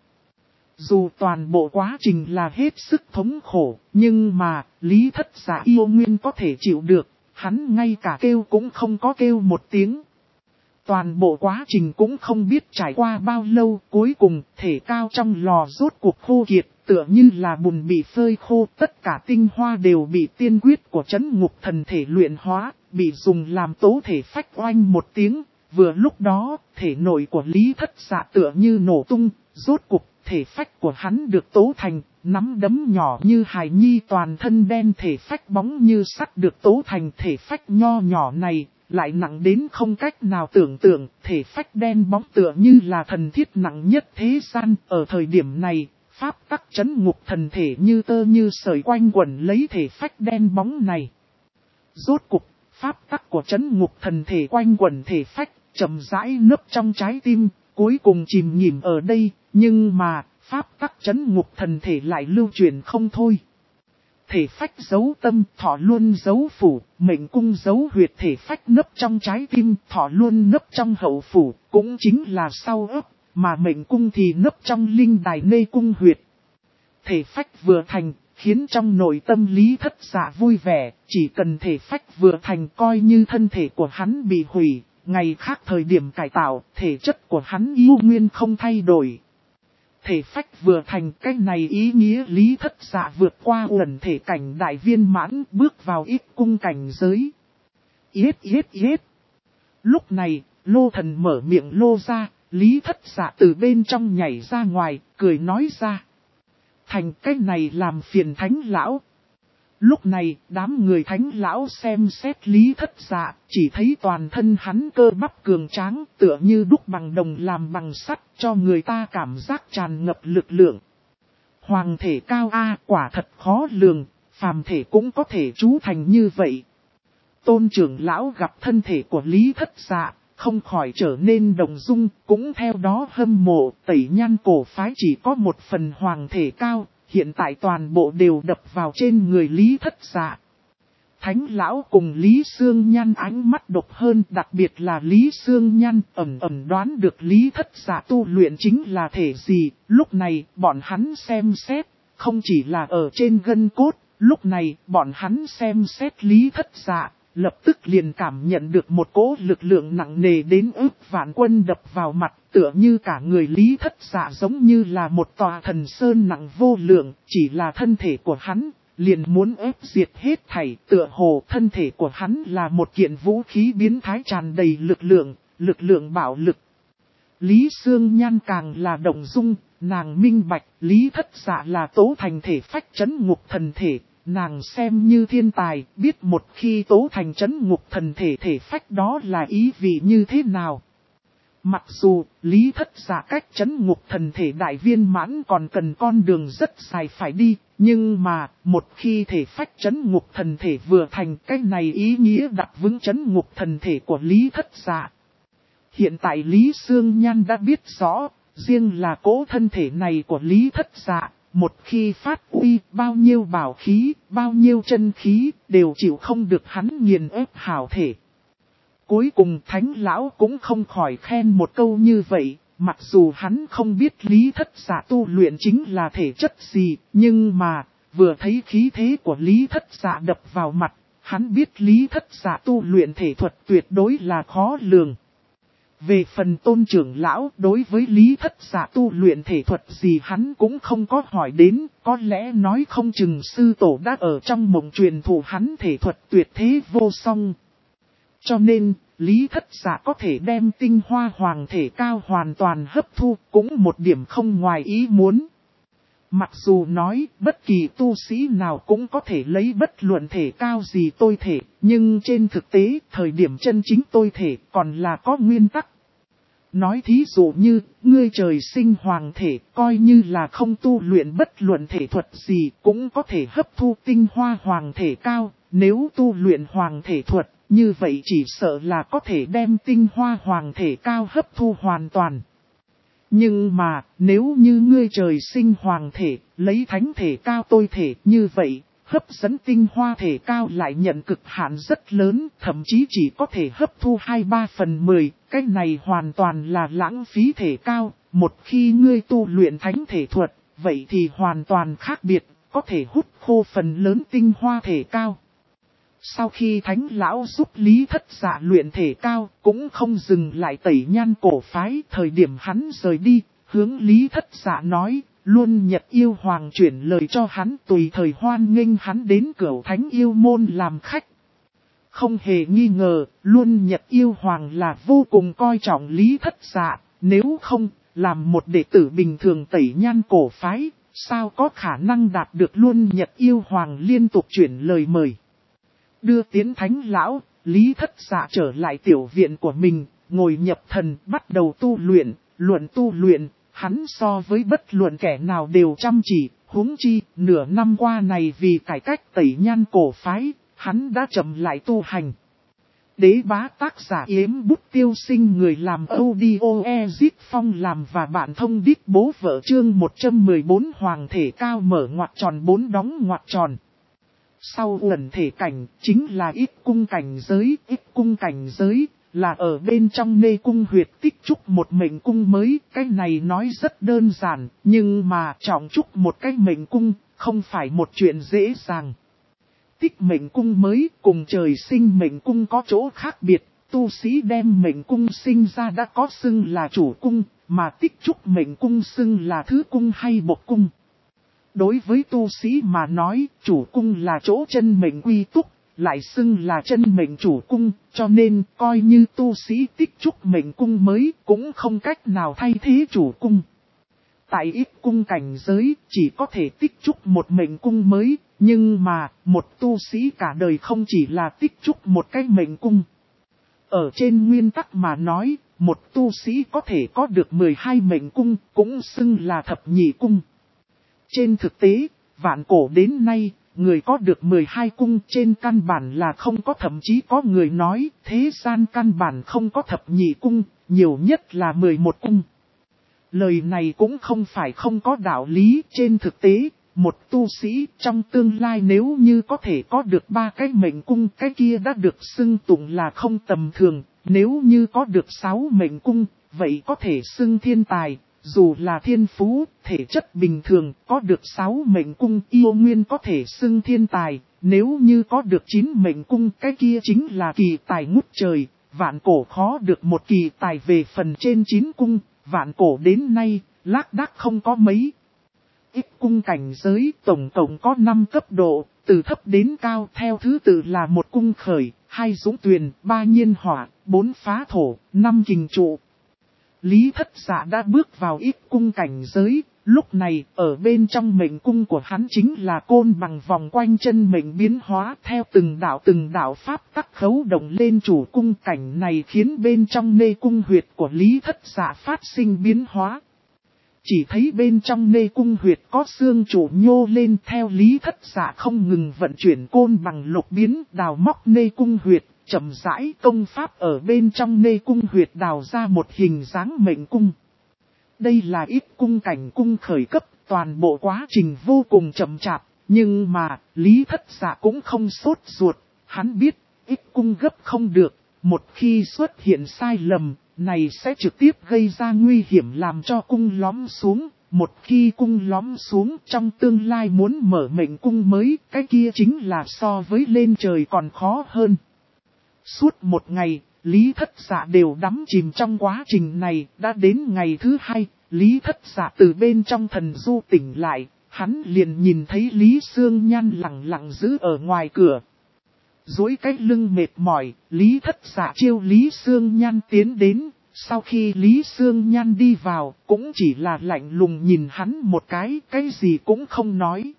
Dù toàn bộ quá trình là hết sức thống khổ, nhưng mà, Lý Thất Dạ yêu nguyên có thể chịu được, hắn ngay cả kêu cũng không có kêu một tiếng. Toàn bộ quá trình cũng không biết trải qua bao lâu, cuối cùng thể cao trong lò rốt cuộc khô kiệt, tựa như là bùn bị phơi khô, tất cả tinh hoa đều bị tiên quyết của trấn ngục thần thể luyện hóa, bị dùng làm tố thể phách oanh một tiếng. Vừa lúc đó, thể nội của Lý Thất Dạ tựa như nổ tung, rốt cuộc thể phách của hắn được tố thành, nắm đấm nhỏ như hài nhi, toàn thân đen thể phách bóng như sắt được tố thành. Thể phách nho nhỏ này lại nặng đến không cách nào tưởng tượng, thể phách đen bóng tựa như là thần thiết nặng nhất thế gian. Ở thời điểm này, pháp tắc trấn ngục thần thể như tơ như sợi quanh quẩn lấy thể phách đen bóng này. Rốt cuộc, pháp tắc của trấn ngục thần thể quanh quẩn thể phách, chậm rãi nấp trong trái tim, cuối cùng chìm nghỉm ở đây, nhưng mà, pháp tắc trấn ngục thần thể lại lưu truyền không thôi. Thể phách giấu tâm, thọ luôn giấu phủ, mệnh cung giấu huyệt. Thể phách nấp trong trái tim, thọ luôn nấp trong hậu phủ, cũng chính là sau ấp, mà mệnh cung thì nấp trong linh đài nê cung huyệt. Thể phách vừa thành, khiến trong nội tâm Lý Thất Dạ vui vẻ, chỉ cần thể phách vừa thành coi như thân thể của hắn bị hủy, ngày khác thời điểm cải tạo, thể chất của hắn yêu nguyên không thay đổi. Thể phách vừa thành, cái này ý nghĩa Lý Thất Dạ vượt qua uẩn thể cảnh đại viên mãn, bước vào ít cung cảnh giới. Yết. Lúc này, Lô Thần mở miệng lô ra, Lý Thất Dạ từ bên trong nhảy ra ngoài, cười nói ra. Thành cái này làm phiền Thánh Lão. Lúc này, đám người Thánh Lão xem xét Lý Thất Dạ, chỉ thấy toàn thân hắn cơ bắp cường tráng, tựa như đúc bằng đồng làm bằng sắt, cho người ta cảm giác tràn ngập lực lượng. Hoàng thể cao quả thật khó lường, phàm thể cũng có thể trú thành như vậy. Tôn trưởng lão gặp thân thể của Lý Thất Dạ, không khỏi trở nên động dung, cũng theo đó hâm mộ. Tẩy Nhan cổ phái chỉ có một phần hoàng thể cao, hiện tại toàn bộ đều đập vào trên người Lý Thất Dạ. Thánh lão cùng Lý Sương Nhan ánh mắt độc hơn, đặc biệt là Lý Sương Nhan ẩn đoán được Lý Thất Dạ tu luyện chính là thể gì. Lúc này bọn hắn xem xét, không chỉ là ở trên gân cốt, lúc này bọn hắn xem xét Lý Thất Dạ, lập tức liền cảm nhận được một cỗ lực lượng nặng nề đến ức vạn quân đập vào mặt, tựa như cả người Lý Thất Dạ giống như là một tòa thần sơn nặng vô lượng, chỉ là thân thể của hắn, liền muốn ép diệt hết thảy, tựa hồ thân thể của hắn là một kiện vũ khí biến thái tràn đầy lực lượng bạo lực. Lý Sương Nhan càng là động dung, nàng minh bạch, Lý Thất Dạ là tố thành thể phách trấn ngục thần thể. Nàng xem như thiên tài, biết một khi tố thành trấn ngục thần thể thể phách đó là ý vị như thế nào. Mặc dù, Lý Thất Dạ cách trấn ngục thần thể đại viên mãn còn cần con đường rất dài phải đi, nhưng mà, một khi thể phách trấn ngục thần thể vừa thành, cái này ý nghĩa đặt vững trấn ngục thần thể của Lý Thất Dạ. Hiện tại Lý Sương Nhan đã biết rõ, riêng là cỗ thân thể này của Lý Thất Dạ. Một khi phát uy, bao nhiêu bảo khí, bao nhiêu chân khí, đều chịu không được hắn nghiền ép hảo thể. Cuối cùng Thánh Lão cũng không khỏi khen một câu như vậy, mặc dù hắn không biết Lý Thất Dạ tu luyện chính là thể chất gì, nhưng mà, vừa thấy khí thế của Lý Thất Dạ đập vào mặt, hắn biết Lý Thất Dạ tu luyện thể thuật tuyệt đối là khó lường. Về phần Tôn trưởng lão, đối với Lý Thất Dạ tu luyện thể thuật gì hắn cũng không có hỏi đến, có lẽ nói không chừng sư tổ đã ở trong mộng truyền thụ hắn thể thuật tuyệt thế vô song. Cho nên, Lý Thất Dạ có thể đem tinh hoa hoàng thể cao hoàn toàn hấp thu, cũng một điểm không ngoài ý muốn. Mặc dù nói, bất kỳ tu sĩ nào cũng có thể lấy bất luận thể cao gì tôi thể, nhưng trên thực tế, thời điểm chân chính tôi thể còn là có nguyên tắc. Nói thí dụ như, ngươi trời sinh hoàng thể, coi như là không tu luyện bất luận thể thuật gì, cũng có thể hấp thu tinh hoa hoàng thể cao, nếu tu luyện hoàng thể thuật, như vậy chỉ sợ là có thể đem tinh hoa hoàng thể cao hấp thu hoàn toàn. Nhưng mà, nếu như ngươi trời sinh hoàng thể, lấy thánh thể cao tôi thể, như vậy, hấp dẫn tinh hoa thể cao lại nhận cực hạn rất lớn, thậm chí chỉ có thể hấp thu 2/3/10, cái này hoàn toàn là lãng phí thể cao. Một khi ngươi tu luyện thánh thể thuật, vậy thì hoàn toàn khác biệt, có thể hút khô phần lớn tinh hoa thể cao. Sau khi Thánh Lão giúp Lý Thất Dạ luyện thể cao, cũng không dừng lại Tẩy Nhan cổ phái. Thời điểm hắn rời đi, hướng Lý Thất Dạ nói, luôn Nhật Yêu Hoàng chuyển lời cho hắn tùy thời hoan nghênh hắn đến Cửu Thánh Yêu Môn làm khách. Không hề nghi ngờ, luôn Nhật Yêu Hoàng là vô cùng coi trọng Lý Thất Dạ, nếu không, làm một đệ tử bình thường Tẩy Nhan cổ phái, sao có khả năng đạt được luôn Nhật Yêu Hoàng liên tục chuyển lời mời. Đưa tiến Thánh Lão, Lý Thất Dạ trở lại tiểu viện của mình, ngồi nhập thần, bắt đầu tu luyện, tu luyện, hắn so với bất luận kẻ nào đều chăm chỉ, huống chi, nửa năm qua này vì cải cách Tẩy Nhan cổ phái, hắn đã chậm lại tu hành. Đế bá tác giả Yếm Bút Tiêu Sinh, người làm audio Ezit Phong làm và bạn thông đít bố vợ chương 114 hoàng thể cao mở ngoặc tròn 4 đóng ngoặc tròn. Sau ẩn thể cảnh, chính là ít cung cảnh giới. Ít cung cảnh giới, là ở bên trong nê cung huyệt tích trúc một mệnh cung mới. Cái này nói rất đơn giản, nhưng mà trọng trúc một cái mệnh cung, không phải một chuyện dễ dàng. Tích mệnh cung mới cùng trời sinh mệnh cung có chỗ khác biệt. Tu sĩ đem mệnh cung sinh ra đã có xưng là chủ cung, mà tích trúc mệnh cung xưng là thứ cung hay bộc cung. Đối với tu sĩ mà nói, chủ cung là chỗ chân mệnh quy túc, lại xưng là chân mệnh chủ cung, cho nên coi như tu sĩ tích trúc mệnh cung mới cũng không cách nào thay thế chủ cung. Tại ít cung cảnh giới chỉ có thể tích trúc một mệnh cung mới, nhưng mà một tu sĩ cả đời không chỉ là tích trúc một cái mệnh cung. Ở trên nguyên tắc mà nói, một tu sĩ có thể có được 12 mệnh cung, cũng xưng là thập nhị cung. Trên thực tế, vạn cổ đến nay, người có được 12 cung trên căn bản là không có, thậm chí có người nói thế gian căn bản không có thập nhị cung, nhiều nhất là 11 cung. Lời này cũng không phải không có đạo lý. Trên thực tế, một tu sĩ trong tương lai nếu như có thể có được 3 cái mệnh cung, cái kia đã được xưng tụng là không tầm thường. Nếu như có được 6 mệnh cung, vậy có thể xưng thiên tài. Dù là thiên phú, thể chất bình thường, có được 6 mệnh cung yêu nguyên có thể xưng thiên tài. Nếu như có được 9 mệnh cung, cái kia chính là kỳ tài ngút trời. Vạn cổ khó được một kỳ tài về phần trên 9 cung. Vạn cổ đến nay, lác đác không có mấy. Ít cung cảnh giới tổng cộng có 5 cấp độ, từ thấp đến cao theo thứ tự là 1 cung khởi, 2 dũng tuyền, 3 nhiên hỏa, 4 phá thổ, 5 kình trụ. Lý Thất Dạ đã bước vào ít cung cảnh giới, lúc này ở bên trong mệnh cung của hắn chính là côn bằng vòng quanh chân mệnh biến hóa theo từng đạo pháp tắc khấu động lên chủ cung. Cảnh này khiến bên trong nê cung huyệt của Lý Thất Dạ phát sinh biến hóa. Chỉ thấy bên trong nê cung huyệt có xương trụ nhô lên theo Lý Thất Dạ không ngừng vận chuyển côn bằng lục biến đào móc nê cung huyệt. Chậm rãi công pháp ở bên trong nê cung huyệt đào ra một hình dáng mệnh cung. Đây là ít cung cảnh cung khởi cấp, toàn bộ quá trình vô cùng chậm chạp, nhưng mà Lý Thất Dạ cũng không sốt ruột. Hắn biết ít cung gấp không được, một khi xuất hiện sai lầm, này sẽ trực tiếp gây ra nguy hiểm làm cho cung lõm xuống. Một khi cung lõm xuống trong tương lai muốn mở mệnh cung mới, cái kia chính là so với lên trời còn khó hơn. Suốt một ngày, Lý Thất Dạ đều đắm chìm trong quá trình này. Đã đến ngày thứ 2, Lý Thất Dạ từ bên trong thần du tỉnh lại, hắn liền nhìn thấy Lý Sương Nhan lặng lặng giữ ở ngoài cửa. Duỗi cái lưng mệt mỏi, Lý Thất Dạ chiêu Lý Sương Nhan tiến đến. Sau khi Lý Sương Nhan đi vào, cũng chỉ là lạnh lùng nhìn hắn một cái gì cũng không nói.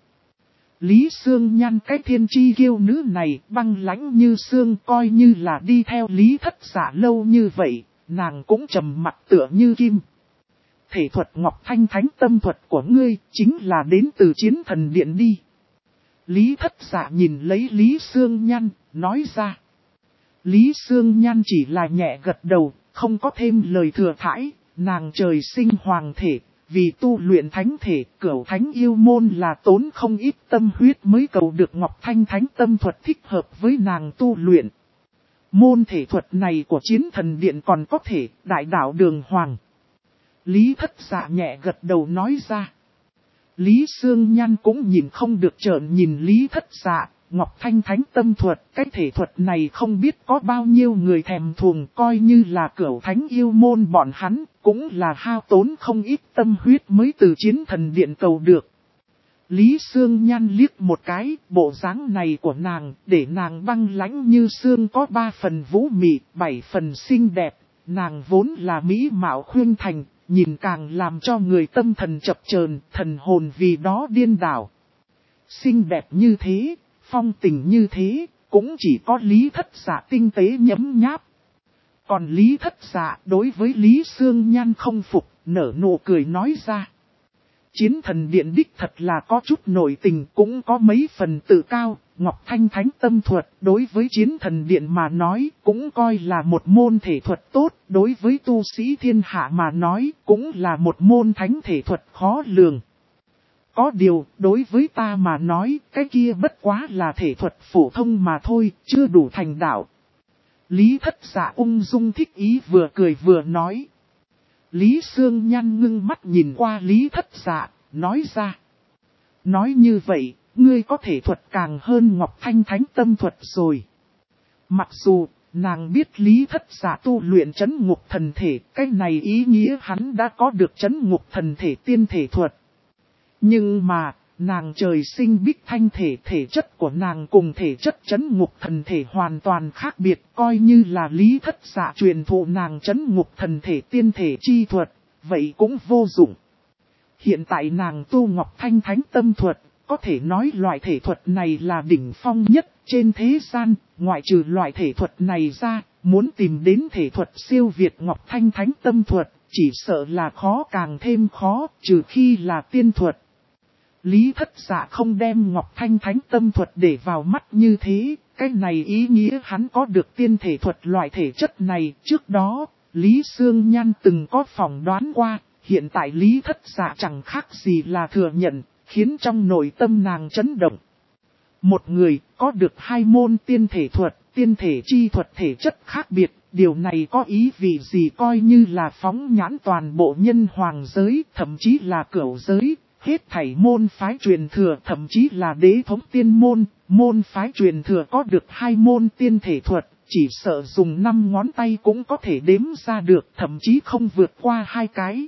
Lý Sương Nhan cái thiên chi kiêu nữ này băng lãnh như xương, coi như là đi theo Lý Thất Dạ lâu như vậy, nàng cũng trầm mặt tựa như kim. Thể thuật Ngọc Thanh Thánh tâm thuật của ngươi chính là đến từ Chiến Thần Điện đi. Lý Thất Dạ nhìn lấy Lý Sương Nhan, nói ra. Lý Sương Nhan chỉ là nhẹ gật đầu, không có thêm lời thừa thãi. Nàng trời sinh hoàng thể, vì tu luyện thánh thể, Cửu Thánh yêu môn là tốn không ít tâm huyết mới cầu được Ngọc Thanh Thánh tâm thuật thích hợp với nàng tu luyện. Môn thể thuật này của Chiến Thần Điện còn có thể đại đạo đường hoàng. Lý Thất Dạ nhẹ gật đầu nói ra. Lý Sương Nhan cũng nhìn không được trợn nhìn Lý Thất Dạ. Ngọc Thanh Thánh tâm thuật, cái thể thuật này không biết có bao nhiêu người thèm thuồng, coi như là Cửu Thánh yêu môn bọn hắn, cũng là hao tốn không ít tâm huyết mới từ Chiến Thần Điện cầu được. Lý Sương Nhan liếc một cái, bộ dáng này của nàng, để nàng băng lãnh như xương có 3 phần vũ mị, 7 phần xinh đẹp, nàng vốn là mỹ mạo khuyên thành, nhìn càng làm cho người tâm thần chập chờn, thần hồn vì đó điên đảo. Xinh đẹp như thế, phong tình như thế, cũng chỉ có Lý Thất Dạ tinh tế nhấm nháp. Còn Lý Thất Dạ đối với Lý Sương Nhan không phục, nở nụ cười nói ra. Chiến Thần Điện đích thật là có chút nổi tình, cũng có mấy phần tự cao. Ngọc Thanh Thánh tâm thuật đối với Chiến Thần Điện mà nói cũng coi là một môn thể thuật tốt. Đối với tu sĩ thiên hạ mà nói cũng là một môn thánh thể thuật khó lường. Có điều, đối với ta mà nói, cái kia bất quá là thể thuật phổ thông mà thôi, chưa đủ thành đạo. Lý Thất Dạ ung dung thích ý vừa cười vừa nói. Lý Sương Nhan ngưng mắt nhìn qua Lý Thất Dạ, nói ra. Nói như vậy, ngươi có thể thuật càng hơn Ngọc Thanh Thánh Tâm thuật rồi. Mặc dù, nàng biết Lý Thất Dạ tu luyện trấn ngục thần thể, cái này ý nghĩa hắn đã có được trấn ngục thần thể tiên thể thuật. Nhưng mà, nàng trời sinh bích thanh thể, thể chất của nàng cùng thể chất trấn ngục thần thể hoàn toàn khác biệt, coi như là Lý Thất Dạ truyền thụ nàng trấn ngục thần thể tiên thể chi thuật, vậy cũng vô dụng. Hiện tại nàng tu Ngọc Thanh Thánh Tâm thuật, có thể nói loại thể thuật này là đỉnh phong nhất trên thế gian, ngoại trừ loại thể thuật này ra, muốn tìm đến thể thuật siêu việt Ngọc Thanh Thánh Tâm thuật, chỉ sợ là khó càng thêm khó, trừ khi là tiên thuật. Lý Thất Dạ không đem Ngọc Thanh Thánh Tâm thuật để vào mắt như thế, cái này ý nghĩa hắn có được tiên thể thuật loại thể chất này. Trước đó, Lý Sương Nhan từng có phỏng đoán qua, hiện tại Lý Thất Dạ chẳng khác gì là thừa nhận, khiến trong nội tâm nàng chấn động. Một người có được hai môn tiên thể thuật, tiên thể chi thuật thể chất khác biệt, điều này có ý vị gì coi như là phóng nhãn toàn bộ nhân hoàng giới, thậm chí là cửu giới. Hết thảy môn phái truyền thừa thậm chí là đế thống tiên môn phái truyền thừa có được hai môn tiên thể thuật, chỉ sợ dùng 5 ngón tay cũng có thể đếm ra được, thậm chí không vượt qua 2 cái.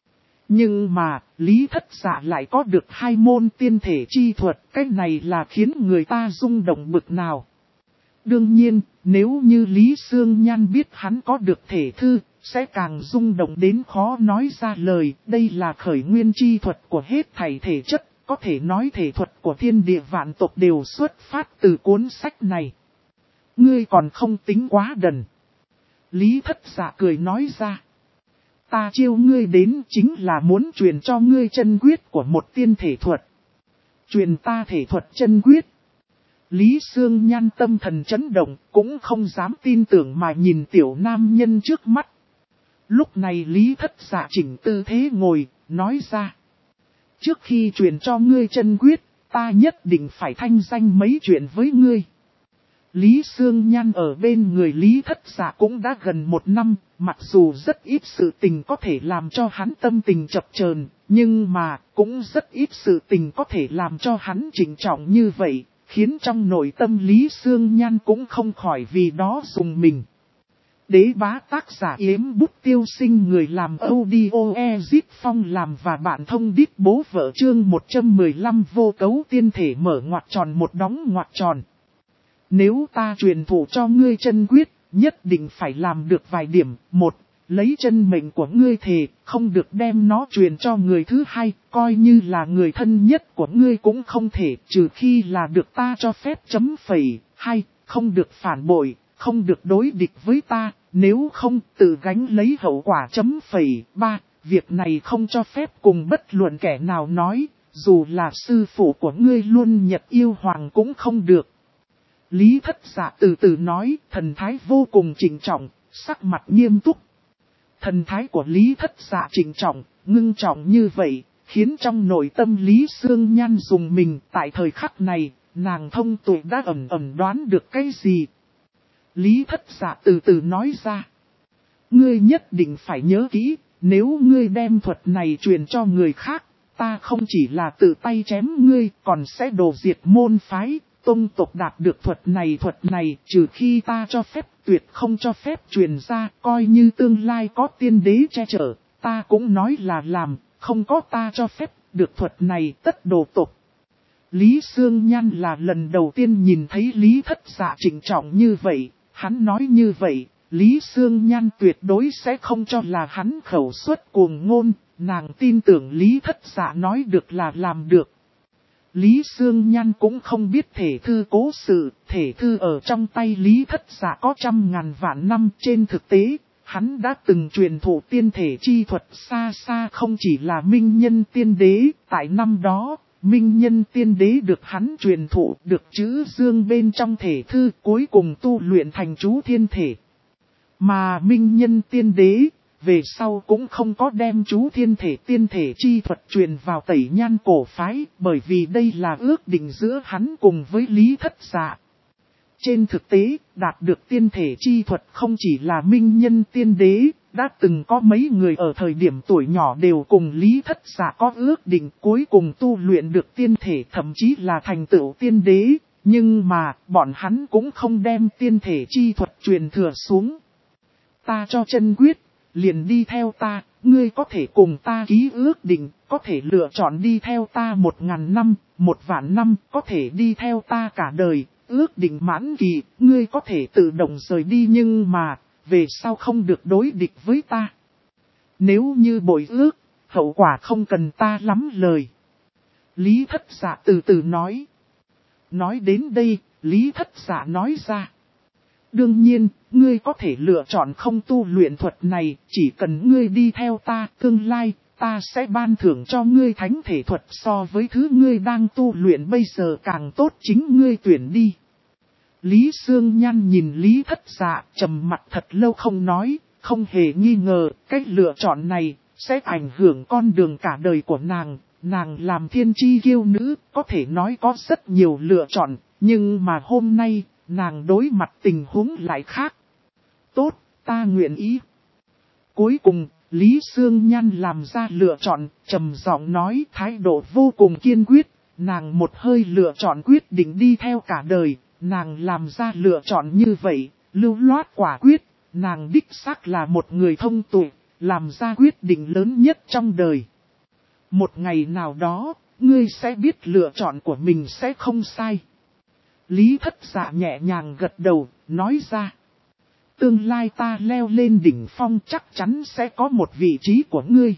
Nhưng mà, Lý Thất Dạ lại có được hai môn tiên thể chi thuật, cái này là khiến người ta rung động bực nào. Đương nhiên, nếu như Lý Sương Nhan biết hắn có được thể thư, sẽ càng rung động đến khó nói ra lời. Đây là khởi nguyên chi thuật của hết thảy thể chất, có thể nói thể thuật của thiên địa vạn tộc đều xuất phát từ cuốn sách này. Ngươi còn không tính quá đần. Lý Thất Dạ cười nói ra. Ta chiêu ngươi đến chính là muốn truyền cho ngươi chân quyết của một tiên thể thuật. Truyền ta thể thuật chân quyết. Lý Sương Nhan tâm thần chấn động, cũng không dám tin tưởng mà nhìn tiểu nam nhân trước mắt. Lúc này Lý Thất Dạ chỉnh tư thế ngồi, nói ra. Trước khi truyền cho ngươi chân quyết, ta nhất định phải thanh danh mấy chuyện với ngươi. Lý Sương Nhan ở bên người Lý Thất Dạ cũng đã gần 1 năm, mặc dù rất ít sự tình có thể làm cho hắn tâm tình chập chờn, nhưng mà cũng rất ít sự tình có thể làm cho hắn trịnh trọng như vậy, khiến trong nội tâm Lý Sương Nhan cũng không khỏi vì đó dùng mình. Đế bá tác giả Yếm Bút Tiêu Sinh, người làm audio Ezip Phong làm và bạn thông đít bố vợ chương 115 vô cấu tiên thể mở ngoặc tròn một đóng ngoặc tròn. Nếu ta truyền thụ cho ngươi chân quyết, nhất định phải làm được vài điểm. 1. Lấy chân mệnh của ngươi thề, không được đem nó truyền cho người thứ hai, coi như là người thân nhất của ngươi cũng không thể, trừ khi là được ta cho phép chấm phẩy. 2. Không được phản bội, không được đối địch với ta, nếu không tự gánh lấy hậu quả chấm phẩy. 3. Việc này không cho phép cùng bất luận kẻ nào nói, dù là sư phụ của ngươi luôn nhật yêu hoàng cũng không được. Lý Thất Dạ từ từ nói, thần thái vô cùng trịnh trọng, sắc mặt nghiêm túc. Thần thái của Lý Thất Dạ trịnh trọng, ngưng trọng như vậy, khiến trong nội tâm Lý Sương Nhan dùng mình. Tại thời khắc này, nàng thông tuệ đã ẩn ẩn đoán được cái gì. Lý Thất Dạ từ từ nói ra. Ngươi nhất định phải nhớ kỹ, nếu ngươi đem thuật này truyền cho người khác, ta không chỉ là tự tay chém ngươi, còn sẽ đổ diệt môn phái. Tông tộc đạt được thuật này, trừ khi ta cho phép, tuyệt không cho phép truyền ra, coi như tương lai có tiên đế che chở, ta cũng nói là làm, không có ta cho phép, được thuật này tất đồ tộc. Lý Sương Nhan là lần đầu tiên nhìn thấy Lý Thất Dạ trịnh trọng như vậy, hắn nói như vậy, Lý Sương Nhan tuyệt đối sẽ không cho là hắn khẩu suất cuồng ngôn, nàng tin tưởng Lý Thất Dạ nói được là làm được. Lý Sương Nhan cũng không biết thể thư cố sự, thể thư ở trong tay Lý Thất Dạ có 100.000 vạn năm. Trên thực tế, hắn đã từng truyền thụ tiên thể chi thuật xa xa không chỉ là Minh Nhân Tiên Đế. Tại năm đó, Minh Nhân Tiên Đế được hắn truyền thụ, được chữ dương bên trong thể thư, cuối cùng tu luyện thành chú thiên thể. Mà Minh Nhân Tiên Đế, về sau cũng không có đem chú thiên thể tiên thể chi thuật truyền vào Tẩy Nhan cổ phái, bởi vì đây là ước định giữa hắn cùng với Lý Thất Dạ. Trên thực tế, đạt được tiên thể chi thuật không chỉ là minh nhân tiên đế, đã từng có mấy người ở thời điểm tuổi nhỏ đều cùng Lý Thất Dạ có ước định cuối cùng tu luyện được tiên thể, thậm chí là thành tựu tiên đế, nhưng mà bọn hắn cũng không đem tiên thể chi thuật truyền thừa xuống. Ta cho chân quyết, liền đi theo ta, ngươi có thể cùng ta ký ước định, có thể lựa chọn đi theo ta 1000 năm, 1.000.000 năm, có thể đi theo ta cả đời, ước định mãn kỳ, ngươi có thể tự động rời đi nhưng mà, về sau không được đối địch với ta. Nếu như bội ước, hậu quả không cần ta lắm lời. Lý Thất Dạ từ từ nói. Nói đến đây, Lý Thất Dạ nói ra. Đương nhiên, ngươi có thể lựa chọn không tu luyện thuật này, chỉ cần ngươi đi theo ta, tương lai, ta sẽ ban thưởng cho ngươi thánh thể thuật so với thứ ngươi đang tu luyện bây giờ càng tốt, chính ngươi tuyển đi. Lý Sương Nhan nhìn Lý Thất Dạ, trầm mặt thật lâu không nói, không hề nghi ngờ, cách lựa chọn này, sẽ ảnh hưởng con đường cả đời của nàng. Nàng làm thiên chi kiêu nữ, có thể nói có rất nhiều lựa chọn, nhưng mà hôm nay, nàng đối mặt tình huống lại khác. Tốt, ta nguyện ý. Cuối cùng, Lý Sương Nhan làm ra lựa chọn, trầm giọng nói thái độ vô cùng kiên quyết, nàng một hơi lựa chọn quyết định đi theo cả đời, nàng làm ra lựa chọn như vậy, lưu loát quả quyết, nàng đích xác là một người thông tuệ, làm ra quyết định lớn nhất trong đời. Một ngày nào đó, ngươi sẽ biết lựa chọn của mình sẽ không sai. Lý Thất Dạ nhẹ nhàng gật đầu, nói ra. Tương lai ta leo lên đỉnh phong chắc chắn sẽ có một vị trí của ngươi.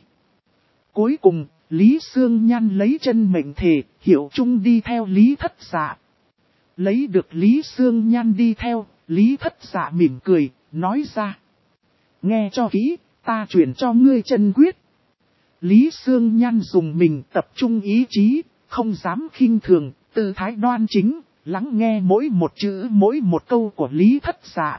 Cuối cùng, Lý Sương Nhan lấy chân mệnh thề, hiệu chung đi theo Lý Thất Dạ. Lấy được Lý Sương Nhan đi theo, Lý Thất Dạ mỉm cười, nói ra. Nghe cho kỹ, ta chuyển cho ngươi chân quyết. Lý Sương Nhan dùng mình tập trung ý chí, không dám khinh thường, tư thái đoan chính, lắng nghe mỗi một chữ mỗi một câu của Lý Thất Dạ.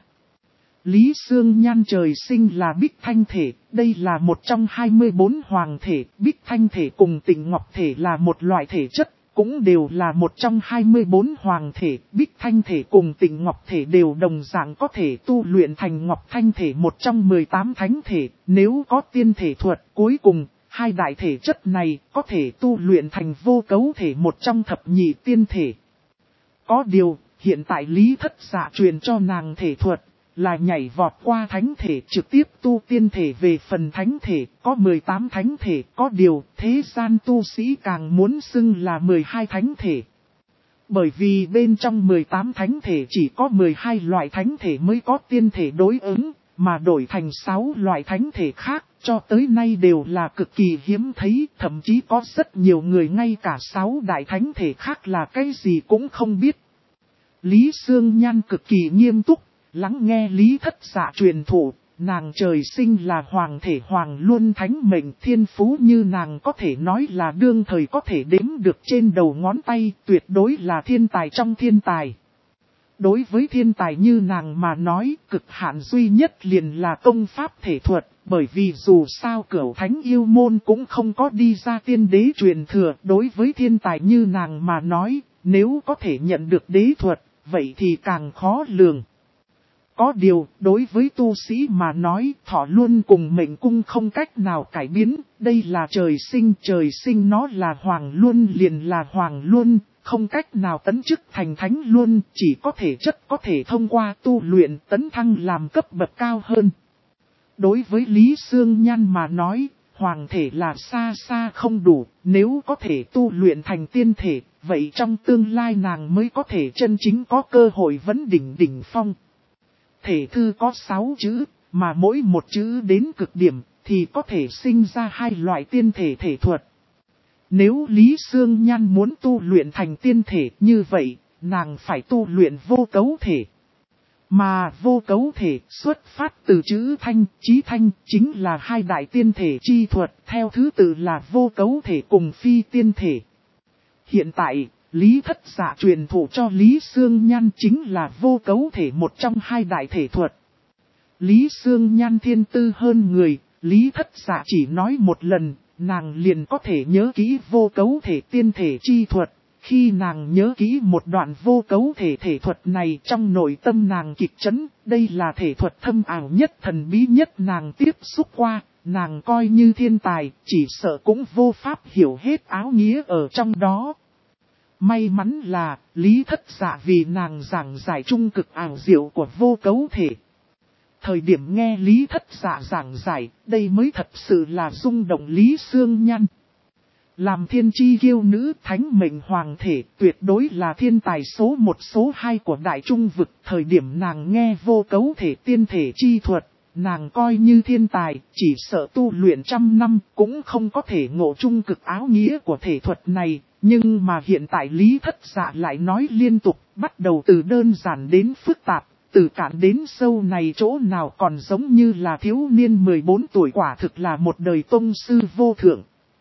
Lý Sương Nhan trời sinh là Bích Thanh thể, đây là một trong 24 hoàng thể, Bích Thanh thể cùng Tịnh Ngọc thể là một loại thể chất, cũng đều là một trong 24 hoàng thể, Bích Thanh thể cùng Tịnh Ngọc thể đều đồng dạng có thể tu luyện thành Ngọc Thanh thể một trong 18 thánh thể, nếu có tiên thể thuật cuối cùng. Hai đại thể chất này có thể tu luyện thành vô cấu thể một trong thập nhị tiên thể. Có điều, hiện tại Lý Thất Dạ truyền cho nàng thể thuật, là nhảy vọt qua thánh thể trực tiếp tu tiên thể về phần thánh thể, có 18 thánh thể, có điều thế gian tu sĩ càng muốn xưng là 12 thánh thể. Bởi vì bên trong 18 thánh thể chỉ có 12 loại thánh thể mới có tiên thể đối ứng, mà đổi thành 6 loại thánh thể khác, cho tới nay đều là cực kỳ hiếm thấy, thậm chí có rất nhiều người ngay cả 6 đại thánh thể khác là cái gì cũng không biết. Lý Sương Nhan cực kỳ nghiêm túc, lắng nghe Lý Thất Dạ truyền thụ, nàng trời sinh là hoàng thể hoàng luân thánh mệnh, thiên phú như nàng có thể nói là đương thời có thể đếm được trên đầu ngón tay, tuyệt đối là thiên tài trong thiên tài. Đối với thiên tài như nàng mà nói, cực hạn duy nhất liền là công pháp thể thuật, bởi vì dù sao cửu thánh yêu môn cũng không có đi ra tiên đế truyền thừa. Đối với thiên tài như nàng mà nói, nếu có thể nhận được đế thuật, vậy thì càng khó lường. Có điều, đối với tu sĩ mà nói, thọ luôn cùng mệnh cung không cách nào cải biến, đây là trời sinh nó là hoàng luân liền là hoàng luân. Không cách nào tấn chức thành thánh luôn, chỉ có thể chất có thể thông qua tu luyện tấn thăng làm cấp bậc cao hơn. Đối với Lý Sương Nhan mà nói, hoàng thể là xa xa không đủ, nếu có thể tu luyện thành tiên thể, vậy trong tương lai nàng mới có thể chân chính có cơ hội vấn đỉnh phong. Thể thư có 6 chữ, mà mỗi một chữ đến cực điểm, thì có thể sinh ra 2 loại tiên thể thể thuật. Nếu Lý Sương Nhan muốn tu luyện thành tiên thể như vậy, nàng phải tu luyện vô cấu thể. Mà vô cấu thể xuất phát từ chữ thanh, chí thanh, chính là 2 đại tiên thể chi thuật, theo thứ tự là vô cấu thể cùng phi tiên thể. Hiện tại, Lý Thất Dạ truyền thụ cho Lý Sương Nhan chính là vô cấu thể một trong 2 đại thể thuật. Lý Sương Nhan thiên tư hơn người, Lý Thất Dạ chỉ nói một lần, nàng liền có thể nhớ kỹ vô cấu thể tiên thể chi thuật. Khi nàng nhớ kỹ một đoạn vô cấu thể thể thuật này trong nội tâm nàng kịch chấn, đây là thể thuật thâm ảo nhất thần bí nhất nàng tiếp xúc qua, nàng coi như thiên tài, chỉ sợ cũng vô pháp hiểu hết áo nghĩa ở trong đó. May mắn là, Lý Thất Dạ vì nàng giảng giải trung cực ảo diệu của vô cấu thể. Thời điểm nghe Lý Thất Dạ giảng giải, đây mới thật sự là rung động Lý Xương Nhan. Làm thiên chi kiêu nữ thánh mệnh hoàng thể tuyệt đối là thiên tài số 1 số 2 của đại trung vực. Thời điểm nàng nghe vô cấu thể tiên thể chi thuật, nàng coi như thiên tài, chỉ sợ tu luyện trăm năm cũng không có thể ngộ trung cực áo nghĩa của thể thuật này. Nhưng mà hiện tại Lý Thất Dạ lại nói liên tục, bắt đầu từ đơn giản đến phức tạp, từ cạn đến sâu này chỗ nào còn giống như là thiếu niên 14 tuổi, quả thực là một đời tông sư vô thượng.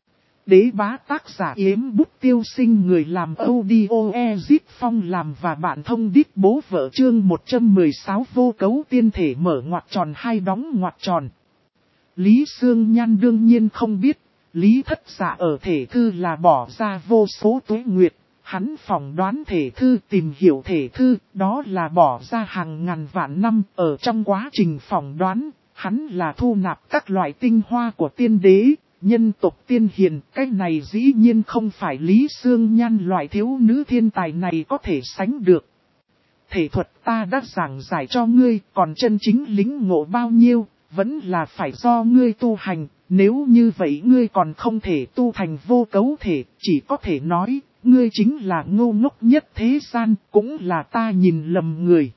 Đế bá tác giả Yếm Bút Tiêu Sinh, người làm audio Ezip Phong làm và bạn thông đít bố vợ, chương 116 vô cấu tiên thể mở ngoặc tròn hai đóng ngoặc tròn. Lý Xương Nhan đương nhiên không biết, Lý Thất Dạ ở thể thư là bỏ ra vô số tuế nguyệt, hắn phỏng đoán thể thư, tìm hiểu thể thư, đó là bỏ ra hàng ngàn vạn năm. Ở trong quá trình phỏng đoán, hắn là thu nạp các loại tinh hoa của tiên đế, nhân tộc tiên hiền. Cái này dĩ nhiên không phải Lý Xương Nhan loại thiếu nữ thiên tài này có thể sánh được. Thể thuật ta đã giảng giải cho ngươi, còn chân chính lĩnh ngộ bao nhiêu, vẫn là phải do ngươi tu hành. Nếu như vậy ngươi còn không thể tu thành vô cấu thể, chỉ có thể nói, ngươi chính là ngu ngốc nhất thế gian, cũng là ta nhìn lầm người.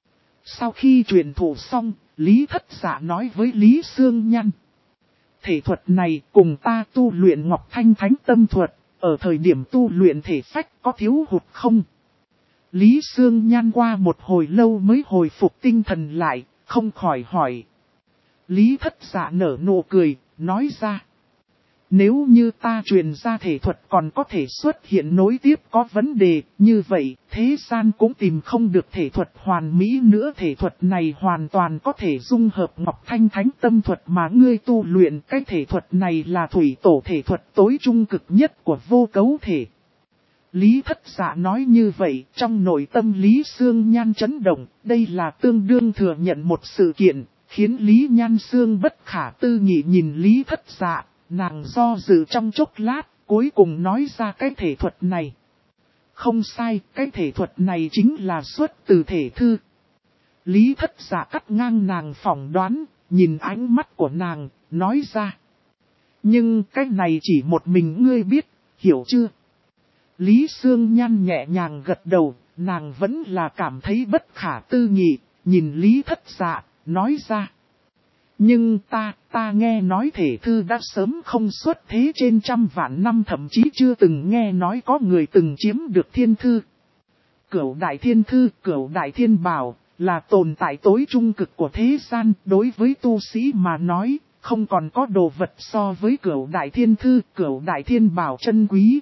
Sau khi truyền thụ xong, Lý Thất Dạ nói với Lý Xương Nhan. Thể thuật này cùng ta tu luyện Ngọc Thanh Thánh Tâm Thuật, ở thời điểm tu luyện thể phách có thiếu hụt không? Lý Xương Nhan qua một hồi lâu mới hồi phục tinh thần lại, không khỏi hỏi. Lý Thất Dạ nở nụ cười, nói ra. Nếu như ta truyền ra thể thuật còn có thể xuất hiện nối tiếp có vấn đề, như vậy thế gian cũng tìm không được thể thuật hoàn mỹ nữa. Thể thuật này hoàn toàn có thể dung hợp Ngọc Thanh Thánh Tâm Thuật mà ngươi tu luyện. Cái thể thuật này là thủy tổ thể thuật tối trung cực nhất của vô cấu thể. Lý Thất Dạ nói như vậy, trong nội tâm Lý Xương Nhan chấn động, đây là tương đương thừa nhận một sự kiện, khiến Lý Nhan Xương bất khả tư nghị nhìn Lý Thất Dạ. Nàng do dự trong chốc lát, cuối cùng nói ra cái thể thuật này. Không sai, cái thể thuật này chính là xuất từ thể thư. Lý Thất Dạ cắt ngang nàng phỏng đoán, nhìn ánh mắt của nàng, nói ra. Nhưng cái này chỉ một mình ngươi biết, hiểu chưa? Lý Xương Nhan nhẹ nhàng gật đầu, nàng vẫn là cảm thấy bất khả tư nghị, nhìn Lý Thất Dạ, nói ra. Nhưng ta nghe nói thể thư đã sớm không xuất thế trên trăm vạn năm, thậm chí chưa từng nghe nói có người từng chiếm được thiên thư. Cửu đại thiên thư, cửu đại thiên bảo, là tồn tại tối trung cực của thế gian. Đối với tu sĩ mà nói, không còn có đồ vật so với cửu đại thiên thư, cửu đại thiên bảo chân quý.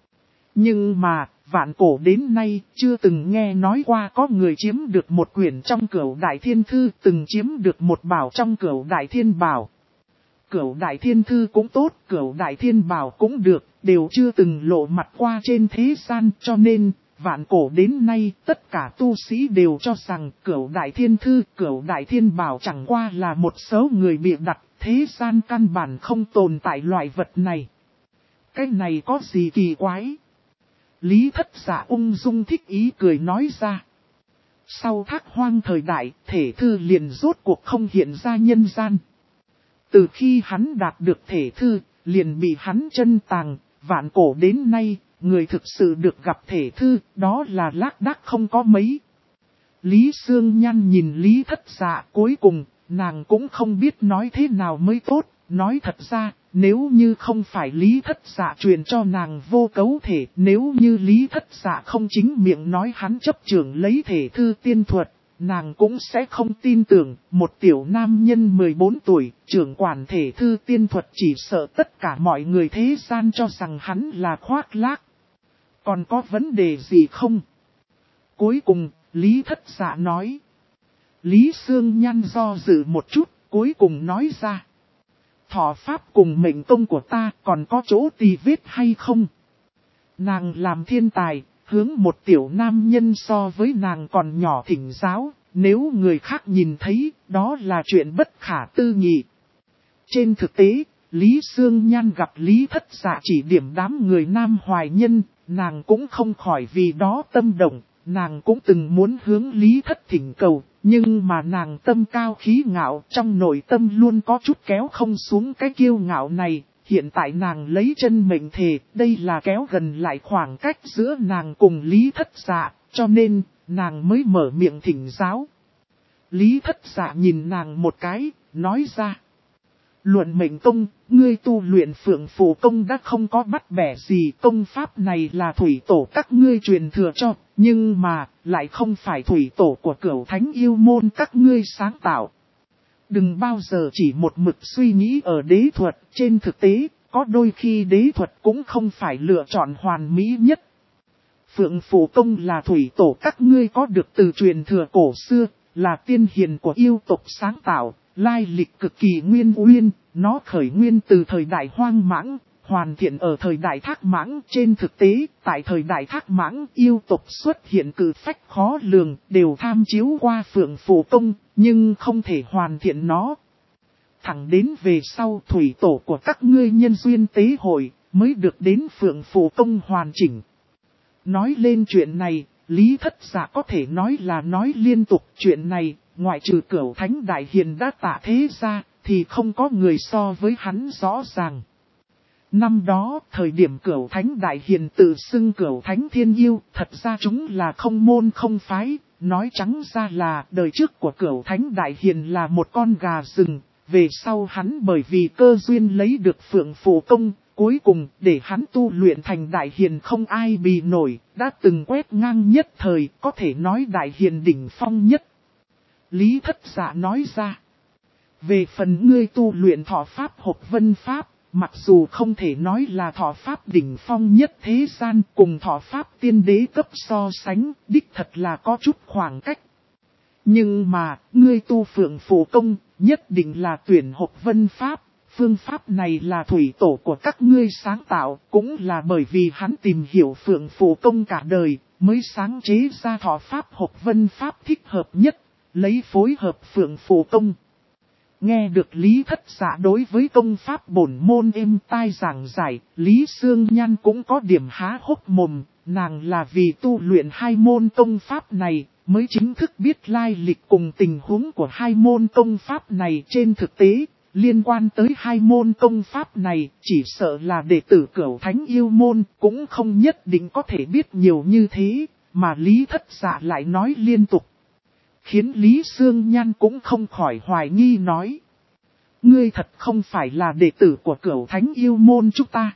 Nhưng mà, vạn cổ đến nay, chưa từng nghe nói qua có người chiếm được một quyển trong cửu đại thiên thư, từng chiếm được một bảo trong cửu đại thiên bảo. Cửu đại thiên thư cũng tốt, cửu đại thiên bảo cũng được, đều chưa từng lộ mặt qua trên thế gian, cho nên, vạn cổ đến nay, tất cả tu sĩ đều cho rằng cửu đại thiên thư, cửu đại thiên bảo chẳng qua là một số người bịa đặt, thế gian căn bản không tồn tại loại vật này. Cái này có gì kỳ quái? Lý Thất Dạ ung dung thích ý cười nói ra. Sau Thác Hoang thời đại, thể thư liền rốt cuộc không hiện ra nhân gian. Từ khi hắn đạt được thể thư, liền bị hắn chân tàng, vạn cổ đến nay, người thực sự được gặp thể thư, đó là lác đác không có mấy. Lý Xương Nhan nhìn Lý Thất Dạ, cuối cùng, nàng cũng không biết nói thế nào mới tốt. Nói thật ra, nếu như không phải Lý Thất Dạ truyền cho nàng vô cấu thể, nếu như Lý Thất Dạ không chính miệng nói hắn chấp trưởng lấy thể thư tiên thuật, nàng cũng sẽ không tin tưởng. Một tiểu nam nhân 14 tuổi, trưởng quản thể thư tiên thuật, chỉ sợ tất cả mọi người thế gian cho rằng hắn là khoác lác. Còn có vấn đề gì không? Cuối cùng, Lý Thất Dạ nói. Lý Xương Nhan do dự một chút, cuối cùng nói ra. thọ pháp cùng mệnh công của ta còn có chỗ tì vết hay không? Nàng làm thiên tài, hướng một tiểu nam nhân so với nàng còn nhỏ thỉnh giáo, nếu người khác nhìn thấy, đó là chuyện bất khả tư nghị. Trên thực tế, Lý Sương Nhan gặp Lý Thất Dạ chỉ điểm đám người nam hoài nhân, nàng cũng không khỏi vì đó tâm động, nàng cũng từng muốn hướng Lý Thất thỉnh cầu, nhưng mà nàng tâm cao khí ngạo, trong nội tâm luôn có chút kéo không xuống cái kiêu ngạo này. Hiện tại nàng lấy chân mệnh thề, đây là kéo gần lại khoảng cách giữa nàng cùng Lý Thất Dạ, cho nên, nàng mới mở miệng thỉnh giáo. Lý Thất Dạ nhìn nàng một cái, nói ra. Luận mệnh công, ngươi tu luyện Phượng Phù công đã không có bắt bẻ gì, công pháp này là thủy tổ các ngươi truyền thừa cho, nhưng mà, lại không phải thủy tổ của Cửu Thánh Yêu Môn các ngươi sáng tạo. Đừng bao giờ chỉ một mực suy nghĩ ở đế thuật, trên thực tế, có đôi khi đế thuật cũng không phải lựa chọn hoàn mỹ nhất. Phượng Phù công là thủy tổ các ngươi có được từ truyền thừa cổ xưa, là tiên hiền của yêu tộc sáng tạo, lai lịch cực kỳ nguyên uyên, nó khởi nguyên từ thời đại Hoang Mãng, hoàn thiện ở thời đại Thác Mãng. Trên thực tế, tại thời đại Thác Mãng, yêu tộc xuất hiện cử phách khó lường, đều tham chiếu qua Phượng Phù công, nhưng không thể hoàn thiện nó. Thẳng đến về sau thủy tổ của các ngươi nhân duyên tế hội, mới được đến Phượng Phù công hoàn chỉnh. Nói lên chuyện này, Lý Thất Dạ có thể nói là nói liên tục chuyện này, ngoại trừ Cửu Thánh Đại Hiền đã tạ thế ra, thì không có người so với hắn rõ ràng. Năm đó, thời điểm Cửu Thánh Đại Hiền tự xưng Cửu Thánh Thiên Yêu, thật ra chúng là không môn không phái, nói trắng ra là đời trước của Cửu Thánh Đại Hiền là một con gà rừng, về sau hắn bởi vì cơ duyên lấy được Phượng Phù công, cuối cùng để hắn tu luyện thành Đại Hiền không ai bì nổi, đã từng quét ngang nhất thời, có thể nói Đại Hiền đỉnh phong nhất. Lý Thất Dạ nói ra, về phần ngươi tu luyện thọ pháp Hộp Vân Pháp, mặc dù không thể nói là thọ pháp đỉnh phong nhất thế gian cùng thọ pháp tiên đế cấp so sánh, đích thật là có chút khoảng cách. Nhưng mà, ngươi tu Phượng Phù công, nhất định là tuyển Hộp Vân Pháp. Phương pháp này là thủy tổ của các ngươi sáng tạo, cũng là bởi vì hắn tìm hiểu Phượng Phù công cả đời, mới sáng chế ra thọ pháp Hộp Vân Pháp thích hợp nhất, lấy phối hợp Phượng Phù công. Nghe được Lý Thất Dạ đối với công pháp bổn môn êm tai giảng giải, Lý Sương Nhan cũng có điểm há hốc mồm, nàng là vì tu luyện hai môn công pháp này, mới chính thức biết lai lịch cùng tình huống của hai môn công pháp này. Trên thực tế, liên quan tới hai môn công pháp này, chỉ sợ là đệ tử Cửu Thánh Yêu Môn, cũng không nhất định có thể biết nhiều như thế, mà Lý Thất Dạ lại nói liên tục. Khiến Lý Sương Nhan cũng không khỏi hoài nghi nói. Ngươi thật không phải là đệ tử của Cửu Thánh Yêu Môn chúng ta.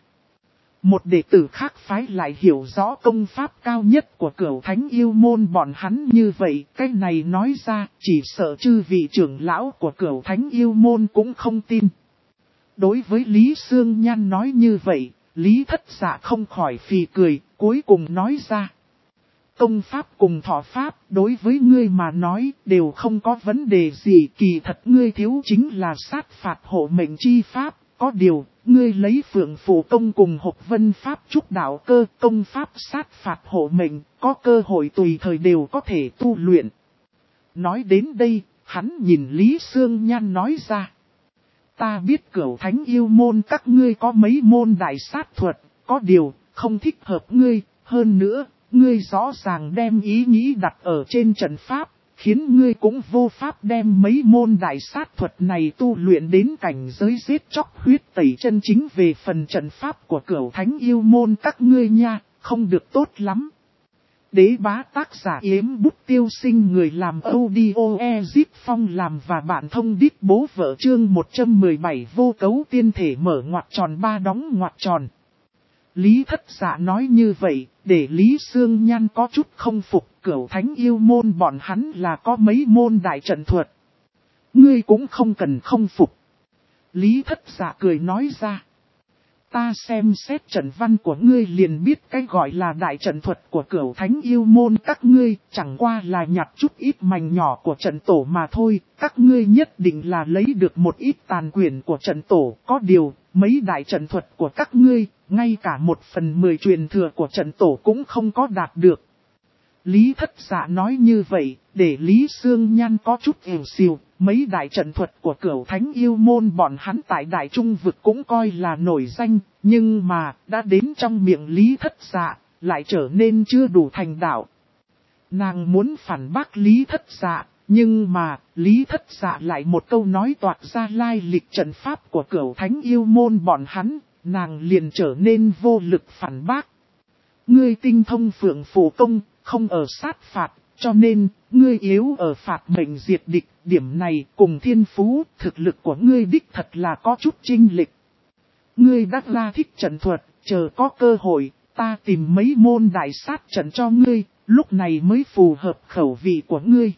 Một đệ tử khác phái lại hiểu rõ công pháp cao nhất của Cửu Thánh Yêu Môn bọn hắn như vậy. Cái này nói ra chỉ sợ chư vị trưởng lão của Cửu Thánh Yêu Môn cũng không tin. Đối với Lý Sương Nhan nói như vậy, Lý Thất Dạ không khỏi phì cười, cuối cùng nói ra. Công pháp cùng thọ pháp đối với ngươi mà nói đều không có vấn đề gì, kỳ thật ngươi thiếu chính là sát phạt hộ mệnh chi pháp, có điều, ngươi lấy Phượng Phù công cùng Hộp Vân Pháp trúc đạo cơ, công pháp sát phạt hộ mệnh, có cơ hội tùy thời đều có thể tu luyện. Nói đến đây, hắn nhìn Lý Sương Nhan nói ra. Ta biết Cửu Thánh Yêu Môn các ngươi có mấy môn đại sát thuật, có điều, không thích hợp ngươi, hơn nữa. Ngươi rõ ràng đem ý nghĩ đặt ở trên trận pháp, khiến ngươi cũng vô pháp đem mấy môn đại sát thuật này tu luyện đến cảnh giới giết chóc huyết tẩy chân chính. Về phần trận pháp của Cửu Thánh Yêu Môn các ngươi nha, không được tốt lắm. Đế bá tác giả Yếm Bút Tiêu Sinh, người làm audio Ezip Phong làm và bạn thông đít bố vợ. Chương 117 vô cấu tiên thể mở ngoặc tròn ba đóng ngoặc tròn. Lý Thất Dạ nói như vậy, để Lý Sương Nhan có chút không phục. Cửu Thánh Yêu Môn bọn hắn là có mấy môn đại trận thuật. Ngươi cũng không cần không phục. Lý Thất Dạ cười nói ra. Ta xem xét trận văn của ngươi liền biết cái gọi là đại trận thuật của Cửu Thánh yêu môn các ngươi, chẳng qua là nhặt chút ít mảnh nhỏ của trận tổ mà thôi, các ngươi nhất định là lấy được một ít tàn quyền của trận tổ, có điều, mấy đại trận thuật của các ngươi, ngay cả 1/10 truyền thừa của trận tổ cũng không có đạt được. Lý Thất Dạ nói như vậy, để Lý Sương Nhan có chút ỉu xìu, mấy đại trận thuật của Cửu Thánh yêu môn bọn hắn tại Đại Trung vực cũng coi là nổi danh, nhưng mà, đã đến trong miệng Lý Thất Dạ, lại trở nên chưa đủ thành đạo. Nàng muốn phản bác Lý Thất Dạ, nhưng mà, Lý Thất Dạ lại một câu nói toạc ra lai lịch trận pháp của Cửu Thánh yêu môn bọn hắn, nàng liền trở nên vô lực phản bác. Ngươi tinh thông Phượng Phù Công, không ở sát phạt, cho nên, ngươi yếu ở phạt mệnh diệt địch, điểm này cùng thiên phú, thực lực của ngươi đích thật là có chút chênh lệch. Ngươi đắc la thích trận thuật, chờ có cơ hội, ta tìm mấy môn đại sát trận cho ngươi, lúc này mới phù hợp khẩu vị của ngươi.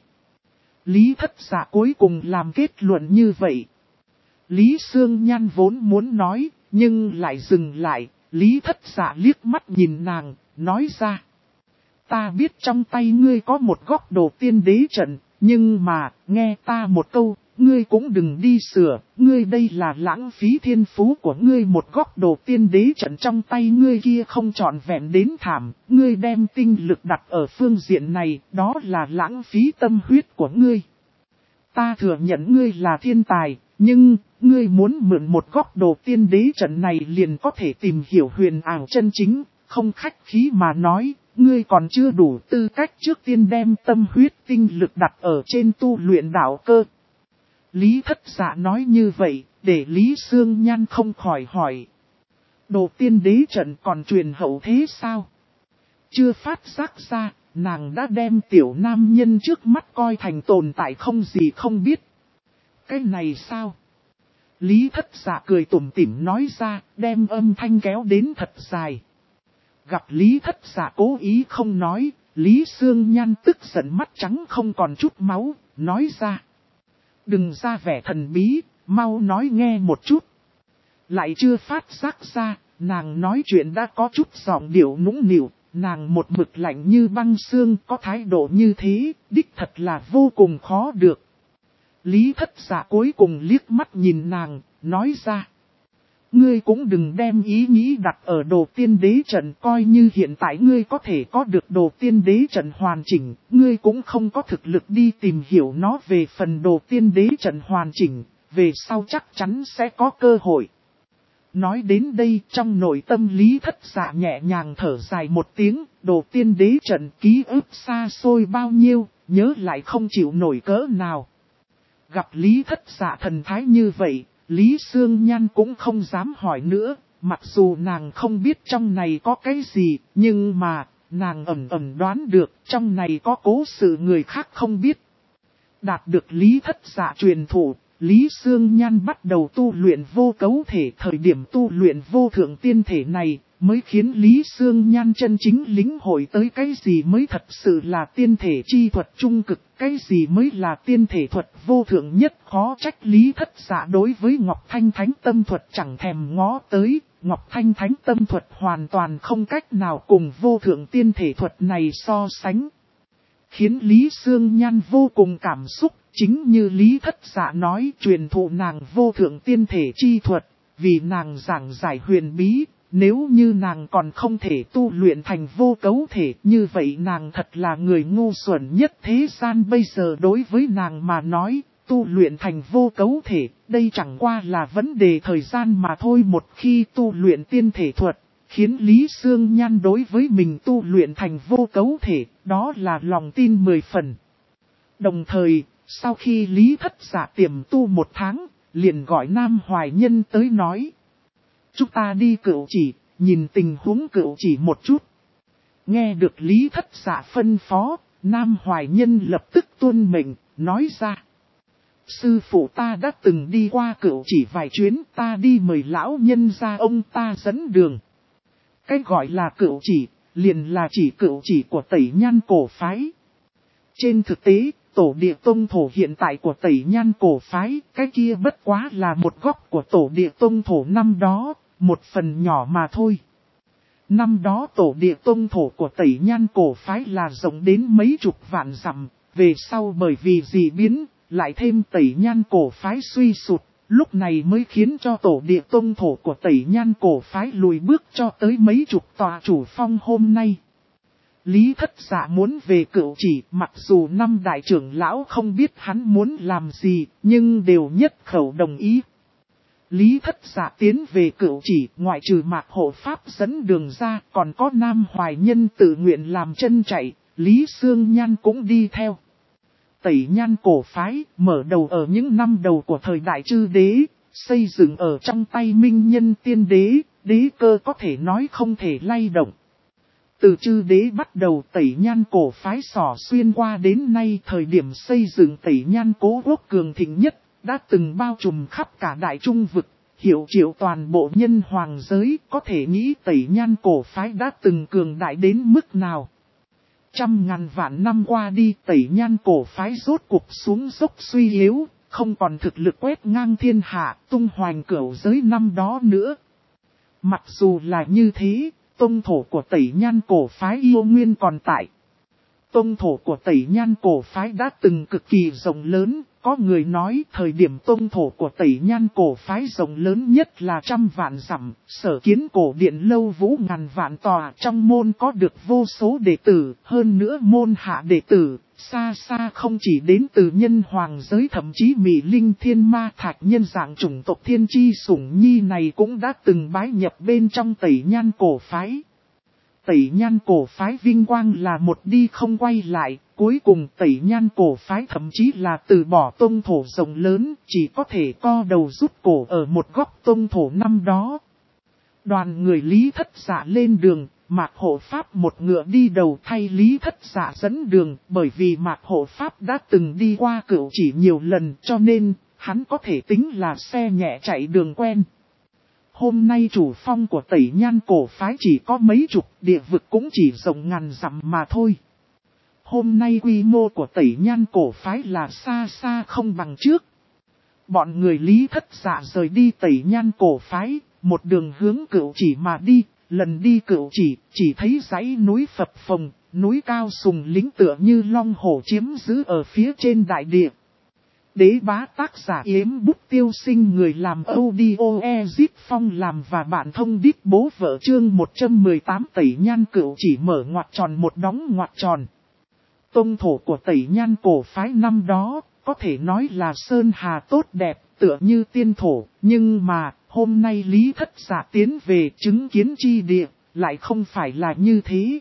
Lý Thất Dạ cuối cùng làm kết luận như vậy. Lý Sương Nhan vốn muốn nói, nhưng lại dừng lại, Lý Thất Dạ liếc mắt nhìn nàng, nói ra. Ta biết trong tay ngươi có một góc đồ tiên đế trận, nhưng mà, nghe ta một câu, ngươi cũng đừng đi sửa, ngươi đây là lãng phí thiên phú của ngươi, một góc đồ tiên đế trận trong tay ngươi kia không trọn vẹn đến thảm, ngươi đem tinh lực đặt ở phương diện này, đó là lãng phí tâm huyết của ngươi. Ta thừa nhận ngươi là thiên tài, nhưng, ngươi muốn mượn một góc đồ tiên đế trận này liền có thể tìm hiểu huyền ảo chân chính, không khách khí mà nói. Ngươi còn chưa đủ tư cách trước tiên đem tâm huyết tinh lực đặt ở trên tu luyện đạo cơ. Lý Thất Dạ nói như vậy, để Lý Sương Nhan không khỏi hỏi. Đồ tiên đế trận còn truyền hậu thế sao? Chưa phát giác ra, nàng đã đem tiểu nam nhân trước mắt coi thành tồn tại không gì không biết. Cái này sao? Lý Thất Dạ cười tủm tỉm nói ra, đem âm thanh kéo đến thật dài. Gặp Lý Thất Dạ cố ý không nói, Lý Sương Nhan tức giận mắt trắng không còn chút máu, nói ra. Đừng ra vẻ thần bí, mau nói nghe một chút. Lại chưa phát giác ra, nàng nói chuyện đã có chút giọng điệu nũng nịu, nàng một mực lạnh như băng xương có thái độ như thế, đích thật là vô cùng khó được. Lý Thất Dạ cuối cùng liếc mắt nhìn nàng, nói ra. Ngươi cũng đừng đem ý nghĩ đặt ở đồ tiên đế trận, coi như hiện tại ngươi có thể có được đồ tiên đế trận hoàn chỉnh, ngươi cũng không có thực lực đi tìm hiểu nó về phần đồ tiên đế trận hoàn chỉnh, về sau chắc chắn sẽ có cơ hội. Nói đến đây trong nội tâm Lý Thất Dạ nhẹ nhàng thở dài một tiếng, đồ tiên đế trận ký ức xa xôi bao nhiêu, nhớ lại không chịu nổi cỡ nào. Gặp Lý Thất Dạ thần thái như vậy. Lý Sương Nhan cũng không dám hỏi nữa, mặc dù nàng không biết trong này có cái gì, nhưng mà, nàng ẩn ẩn đoán được trong này có cố sự người khác không biết. Đạt được Lý Thất Dạ truyền thụ, Lý Sương Nhan bắt đầu tu luyện vô cấu thể. Thời điểm tu luyện vô thượng tiên thể này, mới khiến Lý Sương Nhan chân chính lĩnh hội tới cái gì mới thật sự là tiên thể chi thuật trung cực, cái gì mới là tiên thể thuật vô thượng nhất. Khó trách Lý Thất Dạ đối với Ngọc Thanh Thánh Tâm thuật chẳng thèm ngó tới, Ngọc Thanh Thánh Tâm thuật hoàn toàn không cách nào cùng vô thượng tiên thể thuật này so sánh. Khiến Lý Sương Nhan vô cùng cảm xúc, chính như Lý Thất Dạ nói truyền thụ nàng vô thượng tiên thể chi thuật, vì nàng giảng giải huyền bí. Nếu như nàng còn không thể tu luyện thành vô cấu thể, như vậy nàng thật là người ngu xuẩn nhất thế gian. Bây giờ đối với nàng mà nói, tu luyện thành vô cấu thể, đây chẳng qua là vấn đề thời gian mà thôi. Một khi tu luyện tiên thể thuật, khiến Lý Sương Nhan đối với mình tu luyện thành vô cấu thể, đó là lòng tin 10 phần. Đồng thời, sau khi Lý Thất Dạ tiềm tu 1 tháng, liền gọi Nam Hoài Nhân tới nói. Chúng ta đi Cửu Chỉ, nhìn tình huống Cửu Chỉ một chút. Nghe được Lý Thất Dạ phân phó, Nam Hoài Nhân lập tức tuân mệnh, nói ra. Sư phụ ta đã từng đi qua Cửu Chỉ vài chuyến, ta đi mời lão nhân ra ông ta dẫn đường. Cái gọi là Cửu Chỉ, liền là chỉ Cửu Chỉ của Tẩy Nhan cổ phái. Trên thực tế, tổ địa tông thổ hiện tại của Tẩy Nhan cổ phái, cái kia bất quá là một góc của tổ địa tông thổ năm đó. một phần nhỏ mà thôi. Năm đó tổ địa tông thổ của Tẩy Nhan cổ phái là rộng đến mấy chục vạn dặm, về sau bởi vì dị biến, lại thêm Tẩy Nhan cổ phái suy sụt, lúc này mới khiến cho tổ địa tông thổ của Tẩy Nhan cổ phái lùi bước cho tới mấy chục tòa chủ phong hôm nay. Lý Thất Dạ muốn về Cửu Chỉ, mặc dù năm đại trưởng lão không biết hắn muốn làm gì, nhưng đều nhất khẩu đồng ý. Lý Thất Dạ tiến về Cửu Chỉ, ngoại trừ Mạc Hộ Pháp dẫn đường ra, còn có Nam Hoài Nhân tự nguyện làm chân chạy, Lý Sương Nhan cũng đi theo. Tẩy Nhan cổ phái, mở đầu ở những năm đầu của thời đại Chư Đế, xây dựng ở trong tay Minh Nhân Tiên Đế, đế cơ có thể nói không thể lay động. Từ Chư Đế bắt đầu Tẩy Nhan cổ phái xỏ xuyên qua đến nay, thời điểm xây dựng Tẩy Nhan Cố Quốc cường thịnh nhất, đã từng bao trùm khắp cả đại trung vực, hiệu triệu toàn bộ nhân hoàng giới, có thể nghĩ Tẩy Nhan cổ phái đã từng cường đại đến mức nào. Trăm ngàn vạn năm qua đi, Tẩy Nhan cổ phái rốt cuộc xuống dốc suy yếu, không còn thực lực quét ngang thiên hạ, tung hoành cửu giới năm đó nữa. Mặc dù là như thế, tông thổ của Tẩy Nhan cổ phái yêu nguyên còn tại. Tông thổ của Tẩy Nhan cổ phái đã từng cực kỳ rộng lớn, có người nói thời điểm tông thổ của Tẩy Nhan cổ phái rộng lớn nhất là 100 vạn dặm, sở kiến cổ điện lâu vũ ngàn vạn tòa, trong môn có được vô số đệ tử, hơn nữa môn hạ đệ tử, xa xa không chỉ đến từ nhân hoàng giới, thậm chí Mị Linh Thiên Ma Thạch nhân dạng chủng tộc Thiên Chi Sủng Nhi này cũng đã từng bái nhập bên trong Tẩy Nhan cổ phái. Tẩy Nhan cổ phái vinh quang là một đi không quay lại, cuối cùng Tẩy Nhan cổ phái thậm chí là từ bỏ tông thổ rộng lớn, chỉ có thể co đầu rút cổ ở một góc tông thổ năm đó. Đoàn người Lý Thất Dạ lên đường, Mạc Hộ Pháp một ngựa đi đầu thay Lý Thất Dạ dẫn đường, bởi vì Mạc Hộ Pháp đã từng đi qua Cửu Chỉ nhiều lần, cho nên hắn có thể tính là xe nhẹ chạy đường quen. Hôm nay chủ phong của Tẩy Nhan cổ phái chỉ có mấy chục, địa vực cũng chỉ rộng ngàn dặm mà thôi. Hôm nay quy mô của Tẩy Nhan cổ phái là xa xa không bằng trước. Bọn người Lý Thất Dạ rời đi Tẩy Nhan cổ phái, một đường hướng Cửu Chỉ mà đi, lần đi Cửu chỉ thấy dãy núi phập phồng, núi cao sùng lính tựa như long hổ chiếm giữ ở phía trên đại địa. Đế bá tác giả Yếm Bút Tiêu Sinh, người làm audio Ezit Phong làm và bạn thông đít bố vợ chương 118 Tẩy Nhan Cửu Chỉ mở ngoặc tròn một đóng ngoặc tròn. Tông thổ của Tẩy Nhan cổ phái năm đó, có thể nói là sơn hà tốt đẹp, tựa như tiên thổ, nhưng mà, hôm nay Lý Thất Dạ tiến về chứng kiến chi địa, lại không phải là như thế.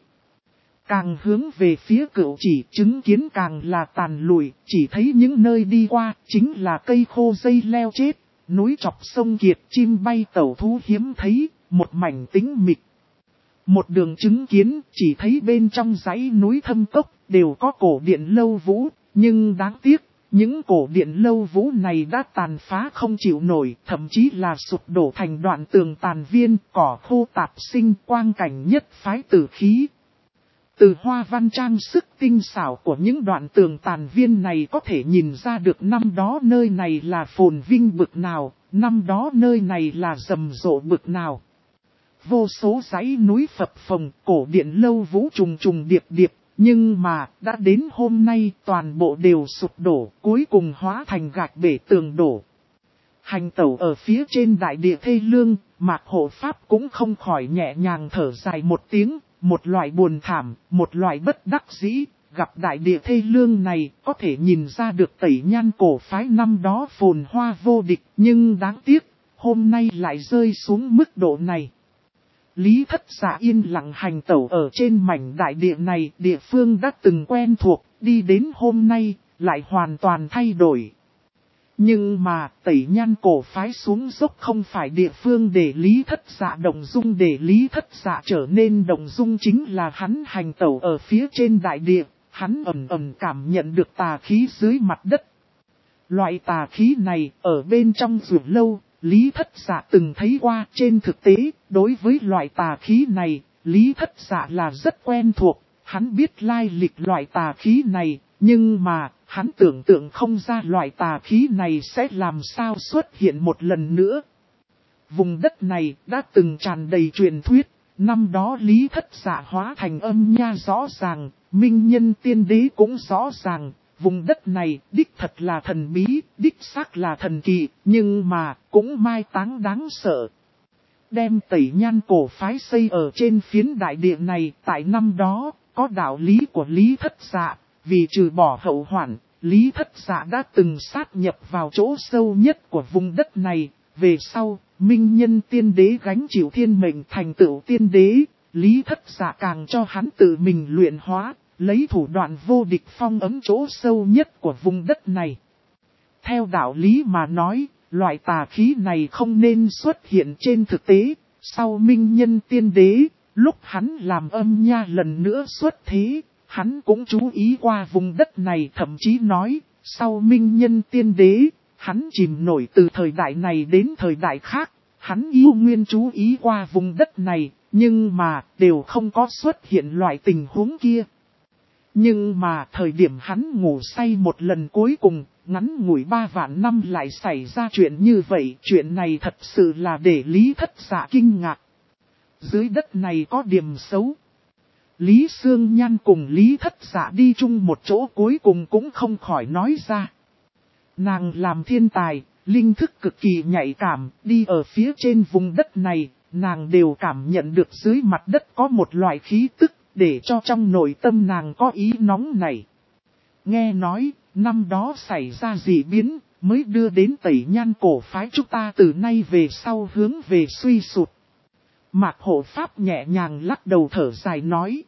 Càng hướng về phía Cửu Chỉ, chứng kiến càng là tàn lụi, chỉ thấy những nơi đi qua, chính là cây khô dây leo chết, núi chọc sông kiệt, chim bay tẩu thú hiếm thấy, một mảnh tĩnh mịch. Một đường chứng kiến, chỉ thấy bên trong dãy núi thâm cốc, đều có cổ điện lâu vũ, nhưng đáng tiếc, những cổ điện lâu vũ này đã tàn phá không chịu nổi, thậm chí là sụp đổ thành đoạn tường tàn viên, cỏ khô tạp sinh, quang cảnh nhất phái tử khí. Từ hoa văn trang sức tinh xảo của những đoạn tường tàn viên này có thể nhìn ra được năm đó nơi này là phồn vinh bực nào, năm đó nơi này là rầm rộ bực nào. Vô số dãy núi phập phồng, cổ điện lâu vũ trùng trùng điệp điệp, nhưng mà đã đến hôm nay toàn bộ đều sụp đổ, cuối cùng hóa thành gạch bể tường đổ. Hành tẩu ở phía trên đại địa thê lương, Mạc Hộ Pháp cũng không khỏi nhẹ nhàng thở dài một tiếng. Một loại buồn thảm, một loại bất đắc dĩ, gặp đại địa thê lương này, có thể nhìn ra được Tẩy Nhan cổ phái năm đó phồn hoa vô địch, nhưng đáng tiếc, hôm nay lại rơi xuống mức độ này. Lý Thất Dạ yên lặng hành tẩu ở trên mảnh đại địa này, địa phương đã từng quen thuộc, đi đến hôm nay, lại hoàn toàn thay đổi. Nhưng mà, Tẩy Nhan cổ phái xuống dốc không phải địa phương để Lý Thất Dạ động dung, để Lý Thất Dạ trở nên động dung chính là hắn hành tẩu ở phía trên đại địa, hắn ầm ầm cảm nhận được tà khí dưới mặt đất. Loại tà khí này, ở bên trong rượu lâu, Lý Thất Dạ từng thấy qua, trên thực tế, đối với loại tà khí này, Lý Thất Dạ là rất quen thuộc, hắn biết lai lịch loại tà khí này, nhưng mà, hắn tưởng tượng không ra loại tà khí này sẽ làm sao xuất hiện một lần nữa. vùng đất này đã từng tràn đầy truyền thuyết, năm đó Lý Thất Dạ hóa thành âm nha rõ ràng, minh nhân tiên đế cũng rõ ràng, vùng đất này đích thật là thần bí, đích xác là thần kỳ, nhưng mà cũng mai táng đáng sợ. Đem Tẩy Nhan cổ phái xây ở trên phiến đại địa này, tại năm đó, có đạo lý của Lý Thất Dạ, vì trừ bỏ hậu hoạn, Lý Thất Dạ đã từng sát nhập vào chỗ sâu nhất của vùng đất này, về sau, minh nhân tiên đế gánh chịu thiên mệnh thành tựu tiên đế, Lý Thất Dạ càng cho hắn tự mình luyện hóa, lấy thủ đoạn vô địch phong ấm chỗ sâu nhất của vùng đất này. Theo đạo lý mà nói, loại tà khí này không nên xuất hiện trên thực tế, sau minh nhân tiên đế, lúc hắn làm âm nha lần nữa xuất thế, hắn cũng chú ý qua vùng đất này, thậm chí nói, sau minh nhân tiên đế, hắn chìm nổi từ thời đại này đến thời đại khác, hắn yêu nguyên chú ý qua vùng đất này, nhưng mà đều không có xuất hiện loại tình huống kia. Nhưng mà thời điểm hắn ngủ say một lần cuối cùng, ngắn ngủi 3 vạn năm lại xảy ra chuyện như vậy, chuyện này thật sự là để Lý Thất Dạ kinh ngạc. Dưới đất này có điểm xấu. Lý Sương Nhan cùng Lý Thất Dạ đi chung một chỗ cuối cùng cũng không khỏi nói ra. Nàng làm thiên tài, linh thức cực kỳ nhạy cảm, đi ở phía trên vùng đất này, nàng đều cảm nhận được dưới mặt đất có một loại khí tức, để cho trong nội tâm nàng có ý nóng này. Nghe nói, năm đó xảy ra dị biến, mới đưa đến Tẩy Nhan cổ phái chúng ta từ nay về sau hướng về suy sụp. Mạc Hộ Pháp nhẹ nhàng lắc đầu thở dài nói.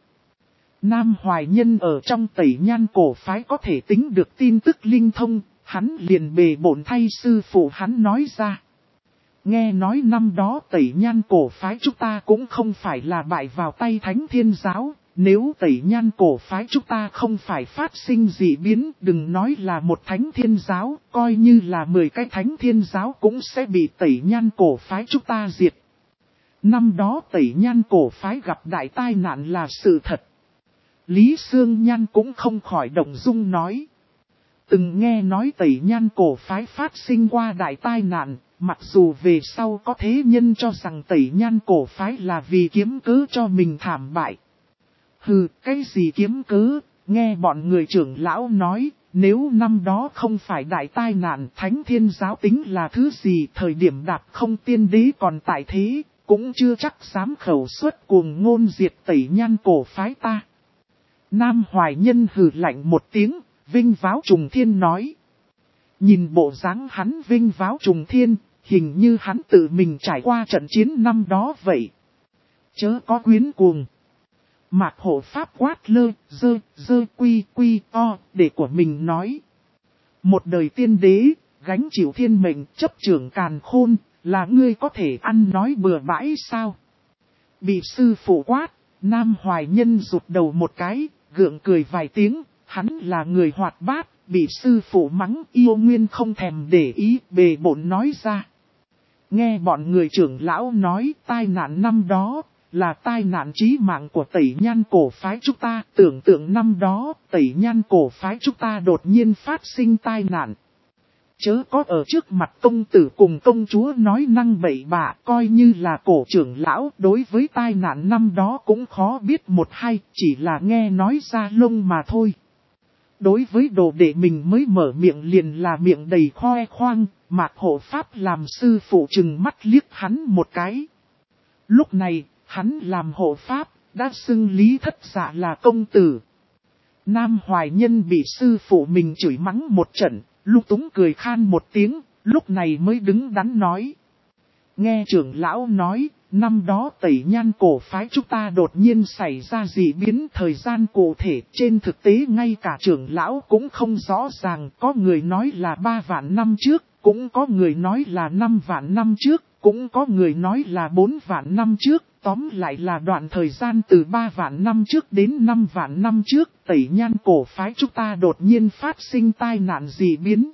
Nam Hoài Nhân ở trong Tẩy Nhan cổ phái có thể tính được tin tức linh thông, hắn liền bề bộn thay sư phụ hắn nói ra. Nghe nói năm đó Tẩy Nhan cổ phái chúng ta cũng không phải là bại vào tay Thánh Thiên Giáo, nếu Tẩy Nhan cổ phái chúng ta không phải phát sinh dị biến, đừng nói là một Thánh Thiên Giáo, coi như là 10 cái Thánh Thiên Giáo cũng sẽ bị Tẩy Nhan cổ phái chúng ta diệt. Năm đó Tẩy Nhan cổ phái gặp đại tai nạn là sự thật. Lý Sương Nhan cũng không khỏi động dung nói. Từng nghe nói Tẩy Nhan cổ phái phát sinh qua đại tai nạn, mặc dù về sau có thế nhân cho rằng Tẩy Nhan cổ phái là vì kiếm cớ cho mình thảm bại. Hừ, cái gì kiếm cớ, nghe bọn người trưởng lão nói, nếu năm đó không phải đại tai nạn Thánh Thiên Giáo tính là thứ gì, thời điểm đạp không tiên đế còn tại thế, cũng chưa chắc dám khẩu suất cuồng ngôn diệt Tẩy Nhan cổ phái ta. Nam Hoài Nhân hừ lạnh một tiếng, vinh váo trùng thiên nói. Nhìn bộ dáng hắn vinh váo trùng thiên, hình như hắn tự mình trải qua trận chiến năm đó vậy. Chớ có quyến cuồng. Mạc Hộ Pháp quát lơ, dơ quy o, để của mình nói. Một đời tiên đế, gánh chịu thiên mệnh, chấp trưởng càn khôn, là ngươi có thể ăn nói bừa bãi sao? Bị sư phụ quát, Nam Hoài Nhân rụt đầu một cái, gượng cười vài tiếng, hắn là người hoạt bát, bị sư phụ mắng yêu nguyên không thèm để ý, bề bộn nói ra. Nghe bọn người trưởng lão nói tai nạn năm đó, là tai nạn chí mạng của Tẩy Nhan cổ phái chúng ta, tưởng tượng năm đó, Tẩy Nhan cổ phái chúng ta đột nhiên phát sinh tai nạn. Chớ có ở trước mặt công tử cùng công chúa nói năng bậy bạ, coi như là cổ trưởng lão, đối với tai nạn năm đó cũng khó biết một hai, chỉ là nghe nói ra lông mà thôi. Đối với đồ đệ mình mới mở miệng liền là miệng đầy khoe khoang, Mạc Hộ Pháp làm sư phụ chừng mắt liếc hắn một cái. Lúc này, hắn làm hộ pháp, đã xưng Lý Thất Dạ là công tử. Nam Hoài Nhân bị sư phụ mình chửi mắng một trận, lung túng cười khan một tiếng, lúc này mới đứng đắn nói. Nghe trưởng lão nói, năm đó Tẩy Nhan cổ phái chúng ta đột nhiên xảy ra dị biến, thời gian cụ thể, trên thực tế ngay cả trưởng lão cũng không rõ ràng, có người nói là 3 vạn năm trước, cũng có người nói là 5 vạn năm trước, cũng có người nói là 4 vạn năm trước, tóm lại là đoạn thời gian từ 3 vạn năm trước đến 5 vạn năm trước, Tẩy Nhan cổ phái chúng ta đột nhiên phát sinh tai nạn dị biến.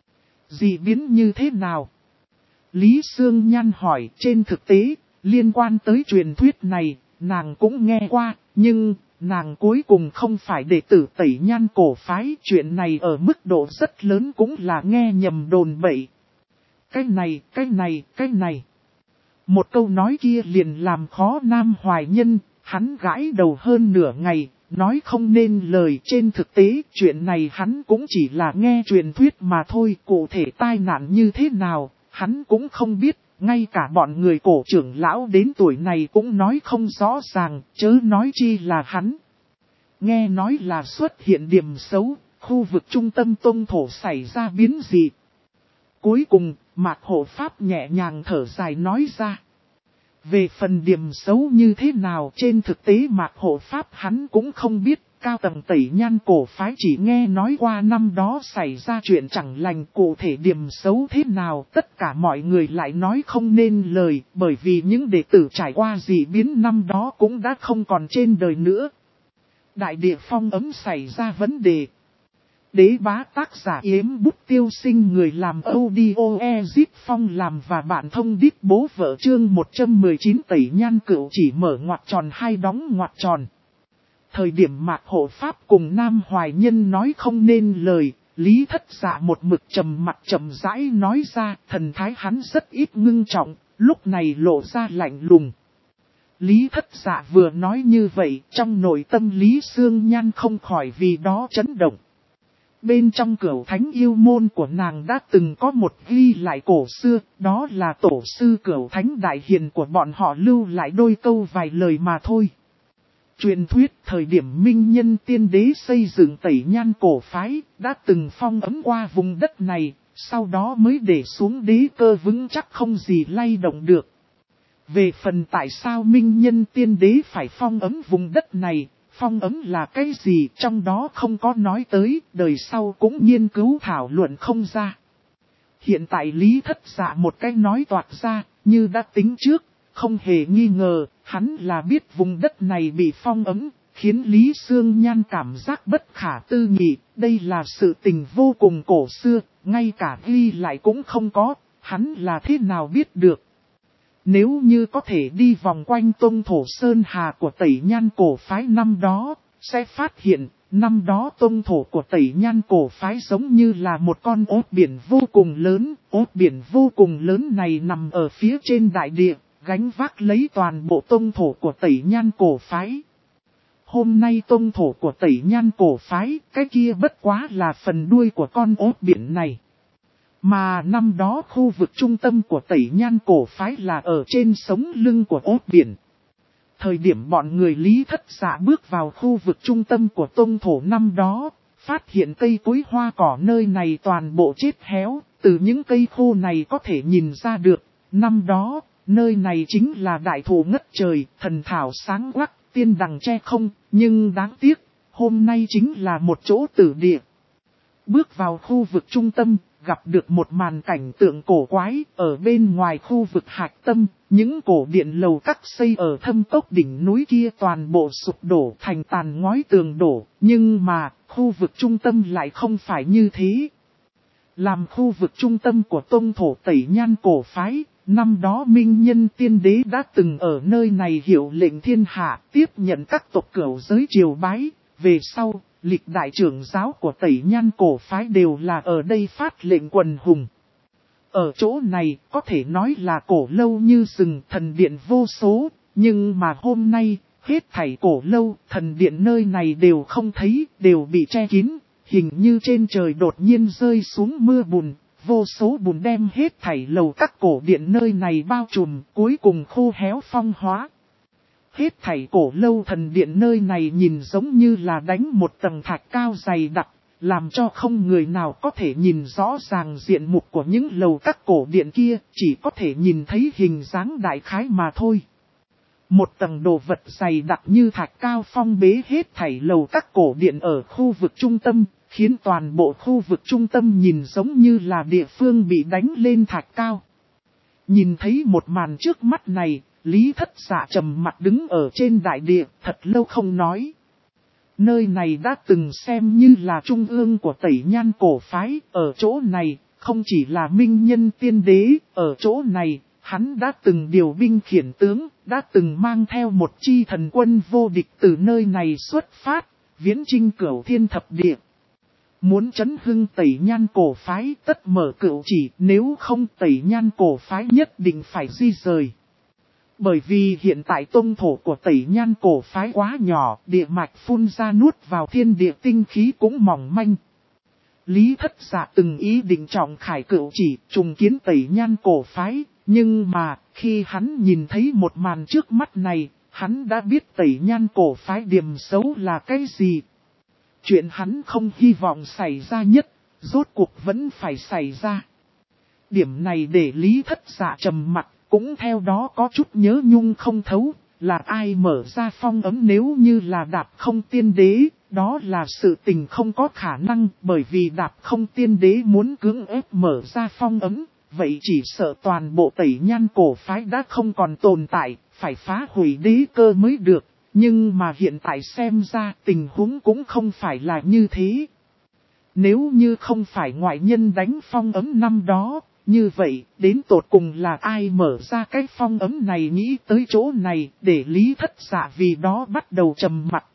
Dị biến như thế nào? Lý Sương Nhan hỏi, trên thực tế, liên quan tới truyền thuyết này, nàng cũng nghe qua, nhưng nàng cuối cùng không phải đệ tử Tẩy Nhan cổ phái, chuyện này ở mức độ rất lớn cũng là nghe nhầm đồn bậy. Cái này. Một câu nói kia liền làm khó Nam Hoài Nhân, hắn gãi đầu hơn nửa ngày, nói không nên lời. Trên thực tế chuyện này hắn cũng chỉ là nghe truyền thuyết mà thôi, cụ thể tai nạn như thế nào, hắn cũng không biết, ngay cả bọn người cổ trưởng lão đến tuổi này cũng nói không rõ ràng, chớ nói chi là hắn. Nghe nói là xuất hiện điểm xấu, khu vực trung tâm tông thổ xảy ra biến dị. Cuối cùng, Mạc Hộ Pháp nhẹ nhàng thở dài nói ra. Về phần điểm xấu như thế nào trên thực tế Mạc Hộ Pháp hắn cũng không biết, cao tầng Tẩy Nhan cổ phái chỉ nghe nói qua năm đó xảy ra chuyện chẳng lành, cụ thể điểm xấu thế nào tất cả mọi người lại nói không nên lời, bởi vì những đệ tử trải qua dị biến năm đó cũng đã không còn trên đời nữa. Đại địa phong ấm xảy ra vấn đề. Đế bá tác giả Yếm Bút Tiêu Sinh người làm audio Ezip Phong làm và bạn thông đít bố vợ chương 119 Tẩy Nhan cửu chỉ mở ngoặc tròn hai đóng ngoặc tròn. Thời điểm Mạc Hộ Pháp cùng Nam Hoài Nhân nói không nên lời, Lý Thất Dạ một mực trầm mặt trầm rãi nói ra, thần thái hắn rất ít ngưng trọng, lúc này lộ ra lạnh lùng. Lý Thất Dạ vừa nói như vậy, trong nội tâm Lý Sương Nhan không khỏi vì đó chấn động. Bên trong cửu thánh yêu môn của nàng đã từng có một ghi lại cổ xưa, đó là tổ sư cửu thánh đại hiền của bọn họ lưu lại đôi câu vài lời mà thôi. Truyền thuyết thời điểm Minh Nhân Tiên Đế xây dựng Tẩy Nhan cổ phái, đã từng phong ấm qua vùng đất này, sau đó mới để xuống đế cơ vững chắc không gì lay động được. Về phần tại sao Minh Nhân Tiên Đế phải phong ấm vùng đất này, phong ấm là cái gì trong đó không có nói tới, đời sau cũng nghiên cứu thảo luận không ra. Hiện tại Lý Thất Dạ một cái nói toạc ra, như đã tính trước, không hề nghi ngờ, hắn là biết vùng đất này bị phong ấm, khiến Lý Sương Nhan cảm giác bất khả tư nghị, đây là sự tình vô cùng cổ xưa, ngay cả ghi lại cũng không có, hắn là thế nào biết được. Nếu như có thể đi vòng quanh tông thổ sơn hà của Tẩy Nhan cổ phái năm đó, sẽ phát hiện, năm đó tông thổ của Tẩy Nhan cổ phái giống như là một con ốt biển vô cùng lớn, ốt biển vô cùng lớn này nằm ở phía trên đại địa, gánh vác lấy toàn bộ tông thổ của Tẩy Nhan cổ phái. Hôm nay tông thổ của Tẩy Nhan cổ phái, cái kia bất quá là phần đuôi của con ốt biển này. Mà năm đó khu vực trung tâm của Tẩy Nhan cổ phái là ở trên sống lưng của ốt biển. Thời điểm bọn người Lý Thất Dạ bước vào khu vực trung tâm của tông thổ năm đó, phát hiện cây cối hoa cỏ nơi này toàn bộ chết héo, từ những cây khô này có thể nhìn ra được, năm đó, nơi này chính là đại thụ ngất trời, thần thảo sáng quắc, tiên đằng che không, nhưng đáng tiếc, hôm nay chính là một chỗ tử địa. Bước vào khu vực trung tâm, gặp được một màn cảnh tượng cổ quái, ở bên ngoài khu vực hạch tâm, những cổ điện lầu các xây ở thâm cốc đỉnh núi kia toàn bộ sụp đổ thành tàn ngói tường đổ, nhưng mà, khu vực trung tâm lại không phải như thế. Làm khu vực trung tâm của tông thổ Tẩy Nhan cổ phái, năm đó Minh Nhân Tiên Đế đã từng ở nơi này hiệu lệnh thiên hạ, tiếp nhận các tộc cửu giới triều bái, về sau. Lịch đại trưởng giáo của Tẩy Nhan cổ phái đều là ở đây phát lệnh quần hùng. Ở chỗ này có thể nói là cổ lâu như rừng thần điện vô số, nhưng mà hôm nay, hết thảy cổ lâu thần điện nơi này đều không thấy, đều bị che kín, hình như trên trời đột nhiên rơi xuống mưa bùn, vô số bùn đem hết thảy lầu các cổ điện nơi này bao trùm, cuối cùng khô héo phong hóa. Hết thảy cổ lâu thần điện nơi này nhìn giống như là đánh một tầng thạch cao dày đặc, làm cho không người nào có thể nhìn rõ ràng diện mục của những lầu các cổ điện kia, chỉ có thể nhìn thấy hình dáng đại khái mà thôi. Một tầng đồ vật dày đặc như thạch cao phong bế hết thảy lầu các cổ điện ở khu vực trung tâm, khiến toàn bộ khu vực trung tâm nhìn giống như là địa phương bị đánh lên thạch cao. Nhìn thấy một màn trước mắt này, Lý Thất Dạ trầm mặt đứng ở trên đại địa, thật lâu không nói. Nơi này đã từng xem như là trung ương của Tẩy Nhan cổ phái, ở chỗ này, không chỉ là Minh Nhân Tiên Đế, ở chỗ này, hắn đã từng điều binh khiển tướng, đã từng mang theo một chi thần quân vô địch từ nơi này xuất phát, viễn chinh cửu thiên thập địa. Muốn chấn hưng Tẩy Nhan cổ phái tất mở cửu chỉ, nếu không Tẩy Nhan cổ phái nhất định phải di rời. Bởi vì hiện tại tông thổ của Tẩy Nhan cổ phái quá nhỏ, địa mạch phun ra nuốt vào thiên địa tinh khí cũng mỏng manh. Lý Thất Dạ từng ý định trọng khải cửu chỉ trùng kiến Tẩy Nhan cổ phái, nhưng mà khi hắn nhìn thấy một màn trước mắt này, hắn đã biết Tẩy Nhan cổ phái điểm xấu là cái gì. Chuyện hắn không hy vọng xảy ra nhất, rốt cuộc vẫn phải xảy ra. Điểm này để Lý Thất Dạ trầm mặt, cũng theo đó có chút nhớ nhung không thấu, là ai mở ra phong ấm nếu như là Đạp Không Tiên Đế, đó là sự tình không có khả năng, bởi vì Đạp Không Tiên Đế muốn cưỡng ép mở ra phong ấm, vậy chỉ sợ toàn bộ Tẩy Nhan cổ phái đã không còn tồn tại, phải phá hủy đế cơ mới được, nhưng mà hiện tại xem ra tình huống cũng không phải là như thế. Nếu như không phải ngoại nhân đánh phong ấm năm đó, như vậy, đến tột cùng là ai mở ra cái phong ấm này nghĩ tới chỗ này, để Lý Thất Dạ vì đó bắt đầu trầm mặt.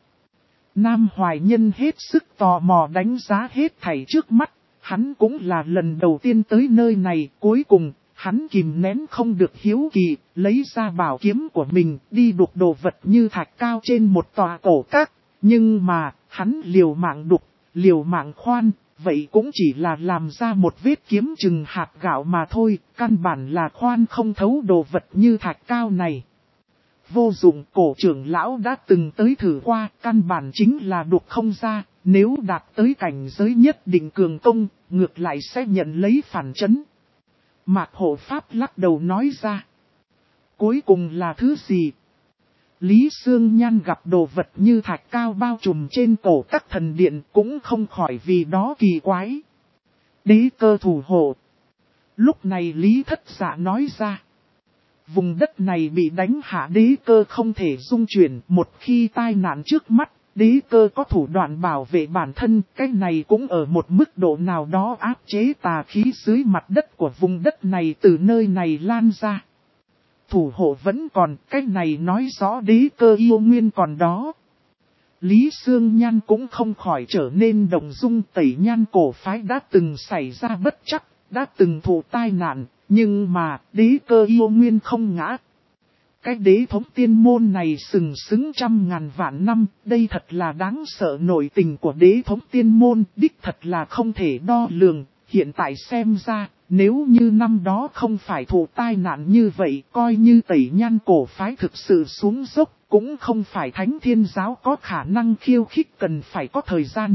Nam Hoài Nhân hết sức tò mò đánh giá hết thảy trước mắt, hắn cũng là lần đầu tiên tới nơi này, cuối cùng, hắn kìm nén không được hiếu kỳ, lấy ra bảo kiếm của mình, đi đục đồ vật như thạch cao trên một tòa cổ các, nhưng mà, hắn liều mạng đục, liều mạng khoan. Vậy cũng chỉ là làm ra một vết kiếm chừng hạt gạo mà thôi, căn bản là khoan không thấu đồ vật như thạch cao này. Vô dụng, cổ trưởng lão đã từng tới thử qua, căn bản chính là đục không ra, nếu đạt tới cảnh giới nhất định cường công, ngược lại sẽ nhận lấy phản chấn. Mạc Hộ Pháp lắc đầu nói ra. Cuối cùng là thứ gì? Lý Sương Nhan gặp đồ vật như thạch cao bao trùm trên cổ các thần điện cũng không khỏi vì đó kỳ quái. Đế cơ thủ hộ. Lúc này Lý Thất Dạ nói ra. Vùng đất này bị đánh hạ đế cơ không thể dung chuyển, một khi tai nạn trước mắt, đế cơ có thủ đoạn bảo vệ bản thân, cái này cũng ở một mức độ nào đó áp chế tà khí dưới mặt đất của vùng đất này từ nơi này lan ra. Thủ hộ vẫn còn, cái này nói rõ đế cơ yêu nguyên còn đó. Lý Sương Nhan cũng không khỏi trở nên động dung. Tẩy Nhan cổ phái đã từng xảy ra bất chắc, đã từng thụ tai nạn, nhưng mà đế cơ yêu nguyên không ngã. Cái đế thống tiên môn này sừng sững trăm ngàn vạn năm, đây thật là đáng sợ. Nội tình của đế thống tiên môn, đích thật là không thể đo lường. Hiện tại xem ra, nếu như năm đó không phải thụ tai nạn như vậy, coi như Tẩy Nhan cổ phái thực sự xuống dốc, cũng không phải Thánh Thiên Giáo có khả năng khiêu khích, cần phải có thời gian.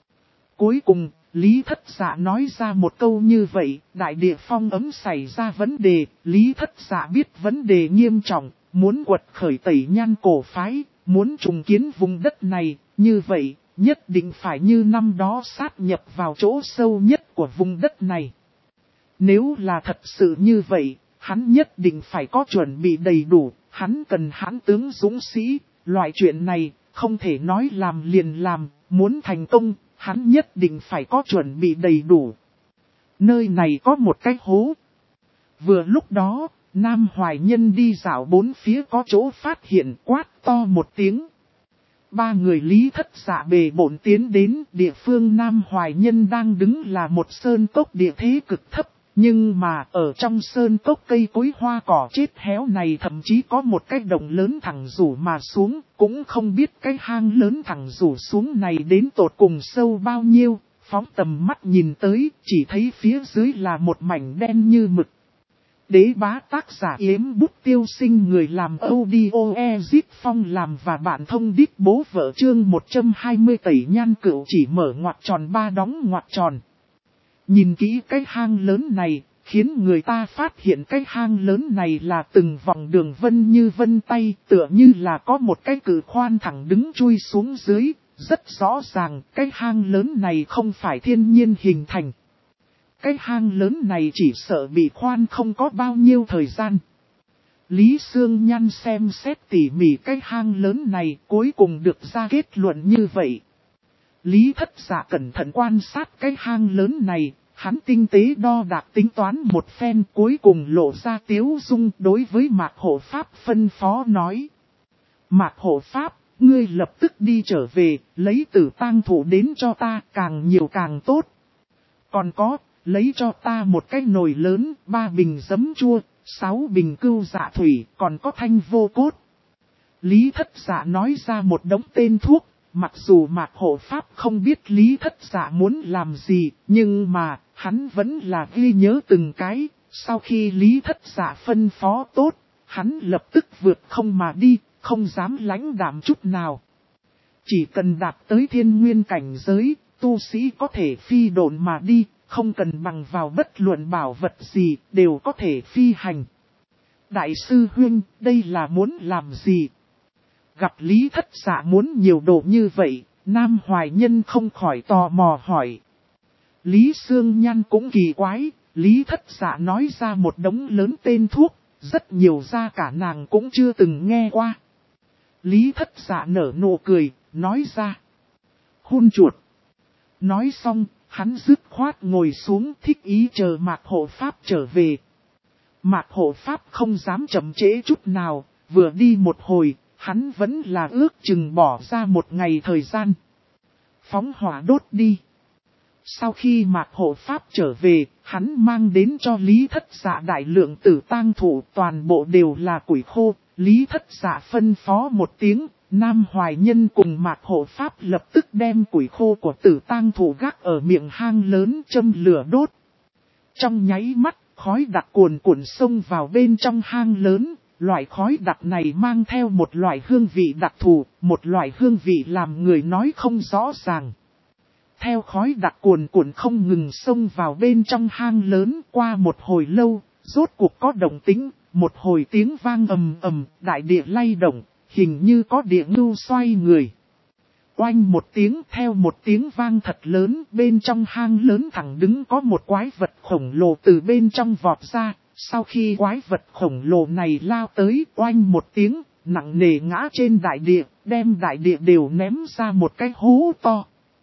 Cuối cùng, Lý Thất Dạ nói ra một câu như vậy, đại địa phong ấm xảy ra vấn đề, Lý Thất Dạ biết vấn đề nghiêm trọng, muốn quật khởi Tẩy Nhan cổ phái, muốn trùng kiến vùng đất này, như vậy, nhất định phải như năm đó sát nhập vào chỗ sâu nhất của vùng đất này. Nếu là thật sự như vậy, hắn nhất định phải có chuẩn bị đầy đủ, hắn cần hãn tướng dũng sĩ, loại chuyện này, không thể nói làm liền làm, muốn thành công, hắn nhất định phải có chuẩn bị đầy đủ. Nơi này có một cái hố. Vừa lúc đó, Nam Hoài Nhân đi dạo bốn phía có chỗ phát hiện quát to một tiếng. Ba người Lý Thất Dạ bề bộn tiến đến địa phương Nam Hoài Nhân đang đứng là một sơn cốc địa thế cực thấp. Nhưng mà ở trong sơn cốc cây cối hoa cỏ chết héo này thậm chí có một cái đồng lớn thẳng rủ mà xuống, cũng không biết cái hang lớn thẳng rủ xuống này đến tột cùng sâu bao nhiêu, phóng tầm mắt nhìn tới, chỉ thấy phía dưới là một mảnh đen như mực. Đế bá tác giả Yếm Bút Tiêu Sinh, người làm audio Ezip Phong làm và bạn thông đít bố vợ chương 120 Tẩy Nhan cửu chỉ mở ngoặc tròn ba đóng ngoặc tròn. Nhìn kỹ cái hang lớn này, khiến người ta phát hiện cái hang lớn này là từng vòng đường vân như vân tay, tựa như là có một cái cự khoan thẳng đứng chui xuống dưới, rất rõ ràng cái hang lớn này không phải thiên nhiên hình thành. Cái hang lớn này chỉ sợ bị khoan không có bao nhiêu thời gian. Lý Sương Nhan xem xét tỉ mỉ cái hang lớn này cuối cùng được ra kết luận như vậy. Lý Thất Dạ cẩn thận quan sát cái hang lớn này, hắn tinh tế đo đạc tính toán một phen cuối cùng lộ ra tiếu dung đối với Mạc Hộ Pháp phân phó nói. Mạc Hộ Pháp, ngươi lập tức đi trở về, lấy tử tang thủ đến cho ta, càng nhiều càng tốt. Còn có, lấy cho ta một cái nồi lớn, 3 bình giấm chua, 6 bình cưu dạ thủy, còn có thanh vô cốt. Lý Thất Dạ nói ra một đống tên thuốc, mặc dù Mạc Hộ Pháp không biết Lý Thất Dạ muốn làm gì, nhưng mà, hắn vẫn là ghi nhớ từng cái. Sau khi Lý Thất Dạ phân phó tốt, hắn lập tức vượt không mà đi, không dám lãnh đạm chút nào. Chỉ cần đạt tới thiên nguyên cảnh giới, tu sĩ có thể phi độn mà đi, không cần bằng vào bất luận bảo vật gì, đều có thể phi hành. Đại sư huynh, đây là muốn làm gì? Gặp Lý Thất Dạ muốn nhiều đồ như vậy, Nam Hoài Nhân không khỏi tò mò hỏi. Lý Sương Nhan cũng kỳ quái, Lý Thất Dạ nói ra một đống lớn tên thuốc, rất nhiều ra cả nàng cũng chưa từng nghe qua. Lý Thất Dạ nở nụ cười, nói ra. Hôn chuột. Nói xong, hắn dứt khoát ngồi xuống thích ý chờ Mạc Hộ Pháp trở về. Mạc Hộ Pháp không dám chậm trễ chút nào, vừa đi một hồi, hắn vẫn là ước chừng bỏ ra một ngày thời gian. Phóng hỏa đốt đi. Sau khi Mạc Hộ Pháp trở về, hắn mang đến cho Lý Thất Dạ đại lượng tử tang thụ, toàn bộ đều là củi khô. Lý Thất Dạ phân phó một tiếng, Nam Hoài Nhân cùng Mạc Hộ Pháp lập tức đem củi khô của tử tang thụ gác ở miệng hang lớn châm lửa đốt. Trong nháy mắt, khói đặc cuồn cuộn xông vào bên trong hang lớn. Loại khói đặc này mang theo một loại hương vị đặc thù, một loại hương vị làm người nói không rõ ràng. Theo khói đặc cuồn cuộn không ngừng xông vào bên trong hang lớn, qua một hồi lâu, rốt cuộc có động tĩnh, một hồi tiếng vang ầm ầm, đại địa lay động, hình như có địa ngưu xoay người. Oanh một tiếng, theo một tiếng vang thật lớn, bên trong hang lớn thẳng đứng có một quái vật khổng lồ từ bên trong vọt ra. Sau khi quái vật khổng lồ này lao tới, oanh một tiếng, nặng nề ngã trên đại địa, đem đại địa đều ném ra một cái hố to.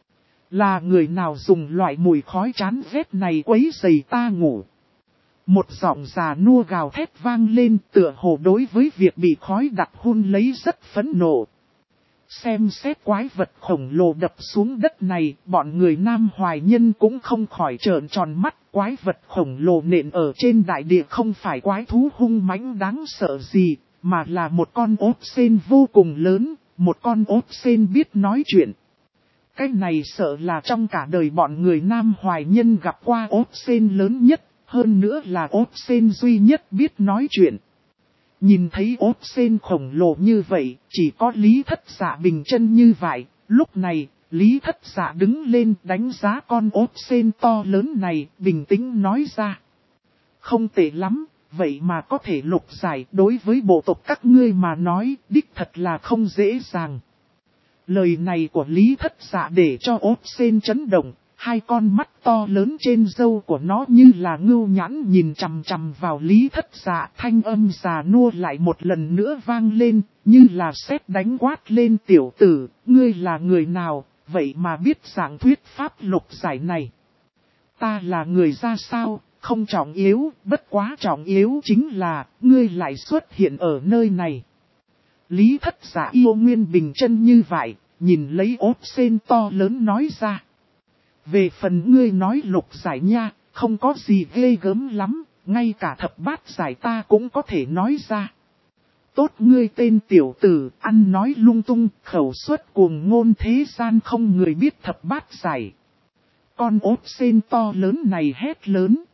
Là người nào dùng loại mùi khói chán ghét này quấy rầy ta ngủ? Một giọng già nua gào thét vang lên, tựa hồ đối với việc bị khói đặc hun lấy rất phẫn nộ. Xem xét quái vật khổng lồ đập xuống đất này, bọn người Nam Hoài Nhân cũng không khỏi trợn tròn mắt. Quái vật khổng lồ nện ở trên đại địa không phải quái thú hung mãnh đáng sợ gì, mà là một con ốt sên vô cùng lớn, một con ốt sên biết nói chuyện. Cái này sợ là trong cả đời bọn người Nam Hoài Nhân gặp qua ốt sên lớn nhất, hơn nữa là ốt sên duy nhất biết nói chuyện. Nhìn thấy ốt sên khổng lồ như vậy, chỉ có Lý Thất Dạ bình chân như vậy. Lúc này, Lý Thất Dạ đứng lên đánh giá con ốt sên to lớn này, bình tĩnh nói ra. Không tệ lắm, vậy mà có thể lục giải đối với bộ tộc các ngươi mà nói, đích thật là không dễ dàng. Lời này của Lý Thất Dạ để cho ốt sên chấn động. Hai con mắt to lớn trên râu của nó như là ngưu nhãn nhìn chằm chằm vào Lý Thất Dạ, thanh âm già nua lại một lần nữa vang lên, như là sét đánh quát lên tiểu tử, ngươi là người nào, vậy mà biết giảng thuyết pháp lục giải này. Ta là người ra sao, không trọng yếu, bất quá trọng yếu chính là, ngươi lại xuất hiện ở nơi này. Lý Thất Dạ yêu nguyên bình chân như vậy, nhìn lấy ốt sên to lớn nói ra. Về phần ngươi nói lục giải nha, không có gì ghê gớm lắm, ngay cả thập bát giải ta cũng có thể nói ra. Tốt ngươi tên tiểu tử, ăn nói lung tung, khẩu suất cuồng ngôn thế gian không người biết thập bát giải. Con ốt sên to lớn này hét lớn.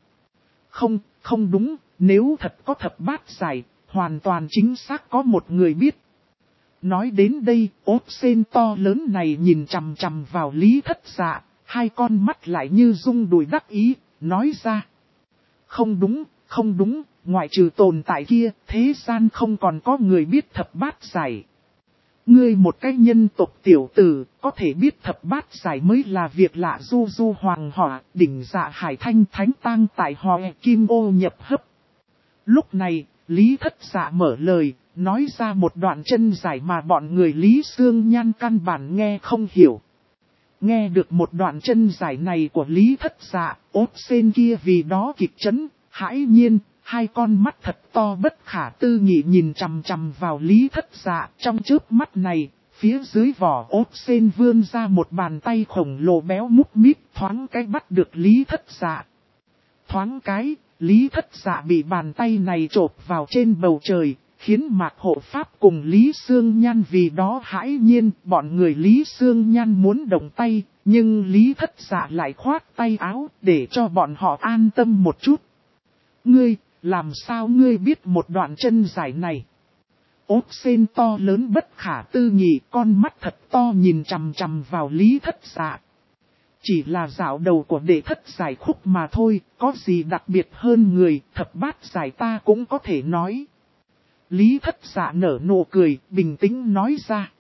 Không đúng, nếu thật có thập bát giải, hoàn toàn chính xác có một người biết. Nói đến đây, ốt sên to lớn này nhìn chằm chằm vào Lý Thất Dạ. Hai con mắt lại như rung đùi đắc ý, nói ra. Không đúng, ngoại trừ tồn tại kia, thế gian không còn có người biết thập bát giải. Ngươi một cái nhân tộc tiểu tử, có thể biết thập bát giải mới là việc lạ. Du du hoàng họa, đỉnh dạ hải thanh thánh tang tại hò kim ô nhập hấp. Lúc này, Lý Thất Dạ mở lời, nói ra một đoạn chân giải mà bọn người Lý Sương Nhan căn bản nghe không hiểu. Nghe được một đoạn chân giải này của Lý Thất Dạ, ốt sên kia vì đó kịch chấn, hãi nhiên, hai con mắt thật to bất khả tư nghị nhìn chằm chằm vào Lý Thất Dạ. Trong chớp mắt này, phía dưới vỏ ốt sên vươn ra một bàn tay khổng lồ béo mút míp thoáng cái bắt được Lý Thất Dạ. Thoáng cái, Lý Thất Dạ bị bàn tay này chộp vào trên bầu trời, khiến Mạc Hộ Pháp cùng Lý Sương Nhan vì đó hãi nhiên. Bọn người Lý Sương Nhan muốn động tay, nhưng Lý Thất Dạ lại khoát tay áo để cho bọn họ an tâm một chút. Ngươi, làm sao ngươi biết một đoạn chân dài này? Ốc sên to lớn bất khả tư nghị, con mắt thật to nhìn chằm chằm vào Lý Thất Dạ. Chỉ là dạo đầu của đệ thất giải khúc mà thôi, có gì đặc biệt hơn người, thập bát giải ta cũng có thể nói. Lý Thất Dạ nở nụ cười, bình tĩnh nói ra.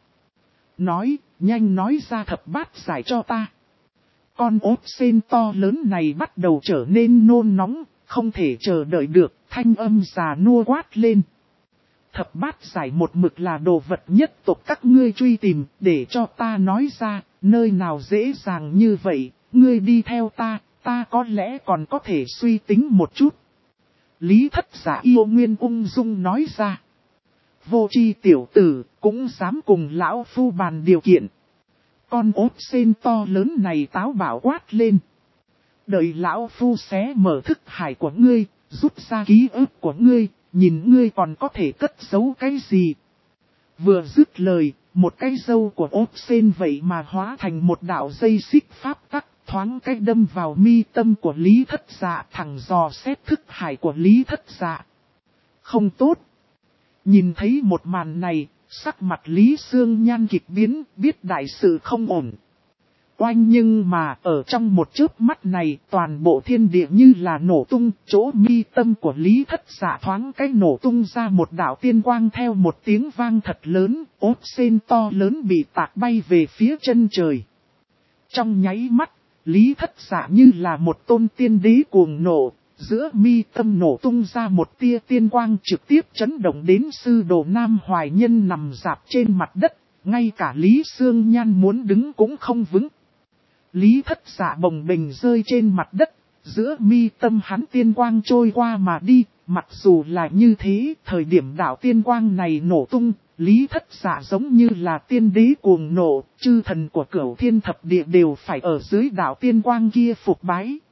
Nhanh nói ra thập bát giải cho ta. Con ốc sên to lớn này bắt đầu trở nên nôn nóng, không thể chờ đợi được, thanh âm già nua quát lên. Thập bát giải một mực là đồ vật nhất tộc các ngươi truy tìm, để cho ta nói ra, nơi nào dễ dàng như vậy, ngươi đi theo ta có lẽ còn có thể suy tính một chút. Lý Thất Dạ yêu nguyên ung dung nói ra. Vô tri tiểu tử, cũng dám cùng lão phu bàn điều kiện. Con ốc sên to lớn này táo bạo quát lên. Đợi lão phu xé mở thức hải của ngươi, rút ra ký ức của ngươi, nhìn ngươi còn có thể cất giấu cái gì. Vừa dứt lời, một cái râu của ốc sên vậy mà hóa thành một đạo dây xích pháp tắc, thoáng cách đâm vào mi tâm của Lý Thất Dạ, thẳng dò xét thức hải của Lý Thất Dạ. Không tốt. Nhìn thấy một màn này, sắc mặt Lý Sương Nhan kịch biến, biết đại sự không ổn. Oanh, nhưng mà ở trong một chớp mắt này, toàn bộ thiên địa như là nổ tung, chỗ mi tâm của Lý Thất Dạ thoáng cái nổ tung ra một đạo tiên quang theo một tiếng vang thật lớn, ốc sên to lớn bị tạc bay về phía chân trời. Trong nháy mắt, Lý Thất Dạ như là một tôn tiên đế cuồng nộ, giữa mi tâm nổ tung ra một tia tiên quang trực tiếp chấn động đến sư đồ Nam Hoài Nhân nằm rạp trên mặt đất, ngay cả Lý Sương Nhan muốn đứng cũng không vững. Lý Thất Dạ bồng bềnh rơi trên mặt đất, giữa mi tâm hắn tiên quang trôi qua mà đi, mặc dù là như thế, thời điểm đạo tiên quang này nổ tung, Lý Thất Dạ giống như là tiên đế cuồng nộ, chư thần của Cửu Thiên Thập Địa đều phải ở dưới đạo tiên quang kia phục bái.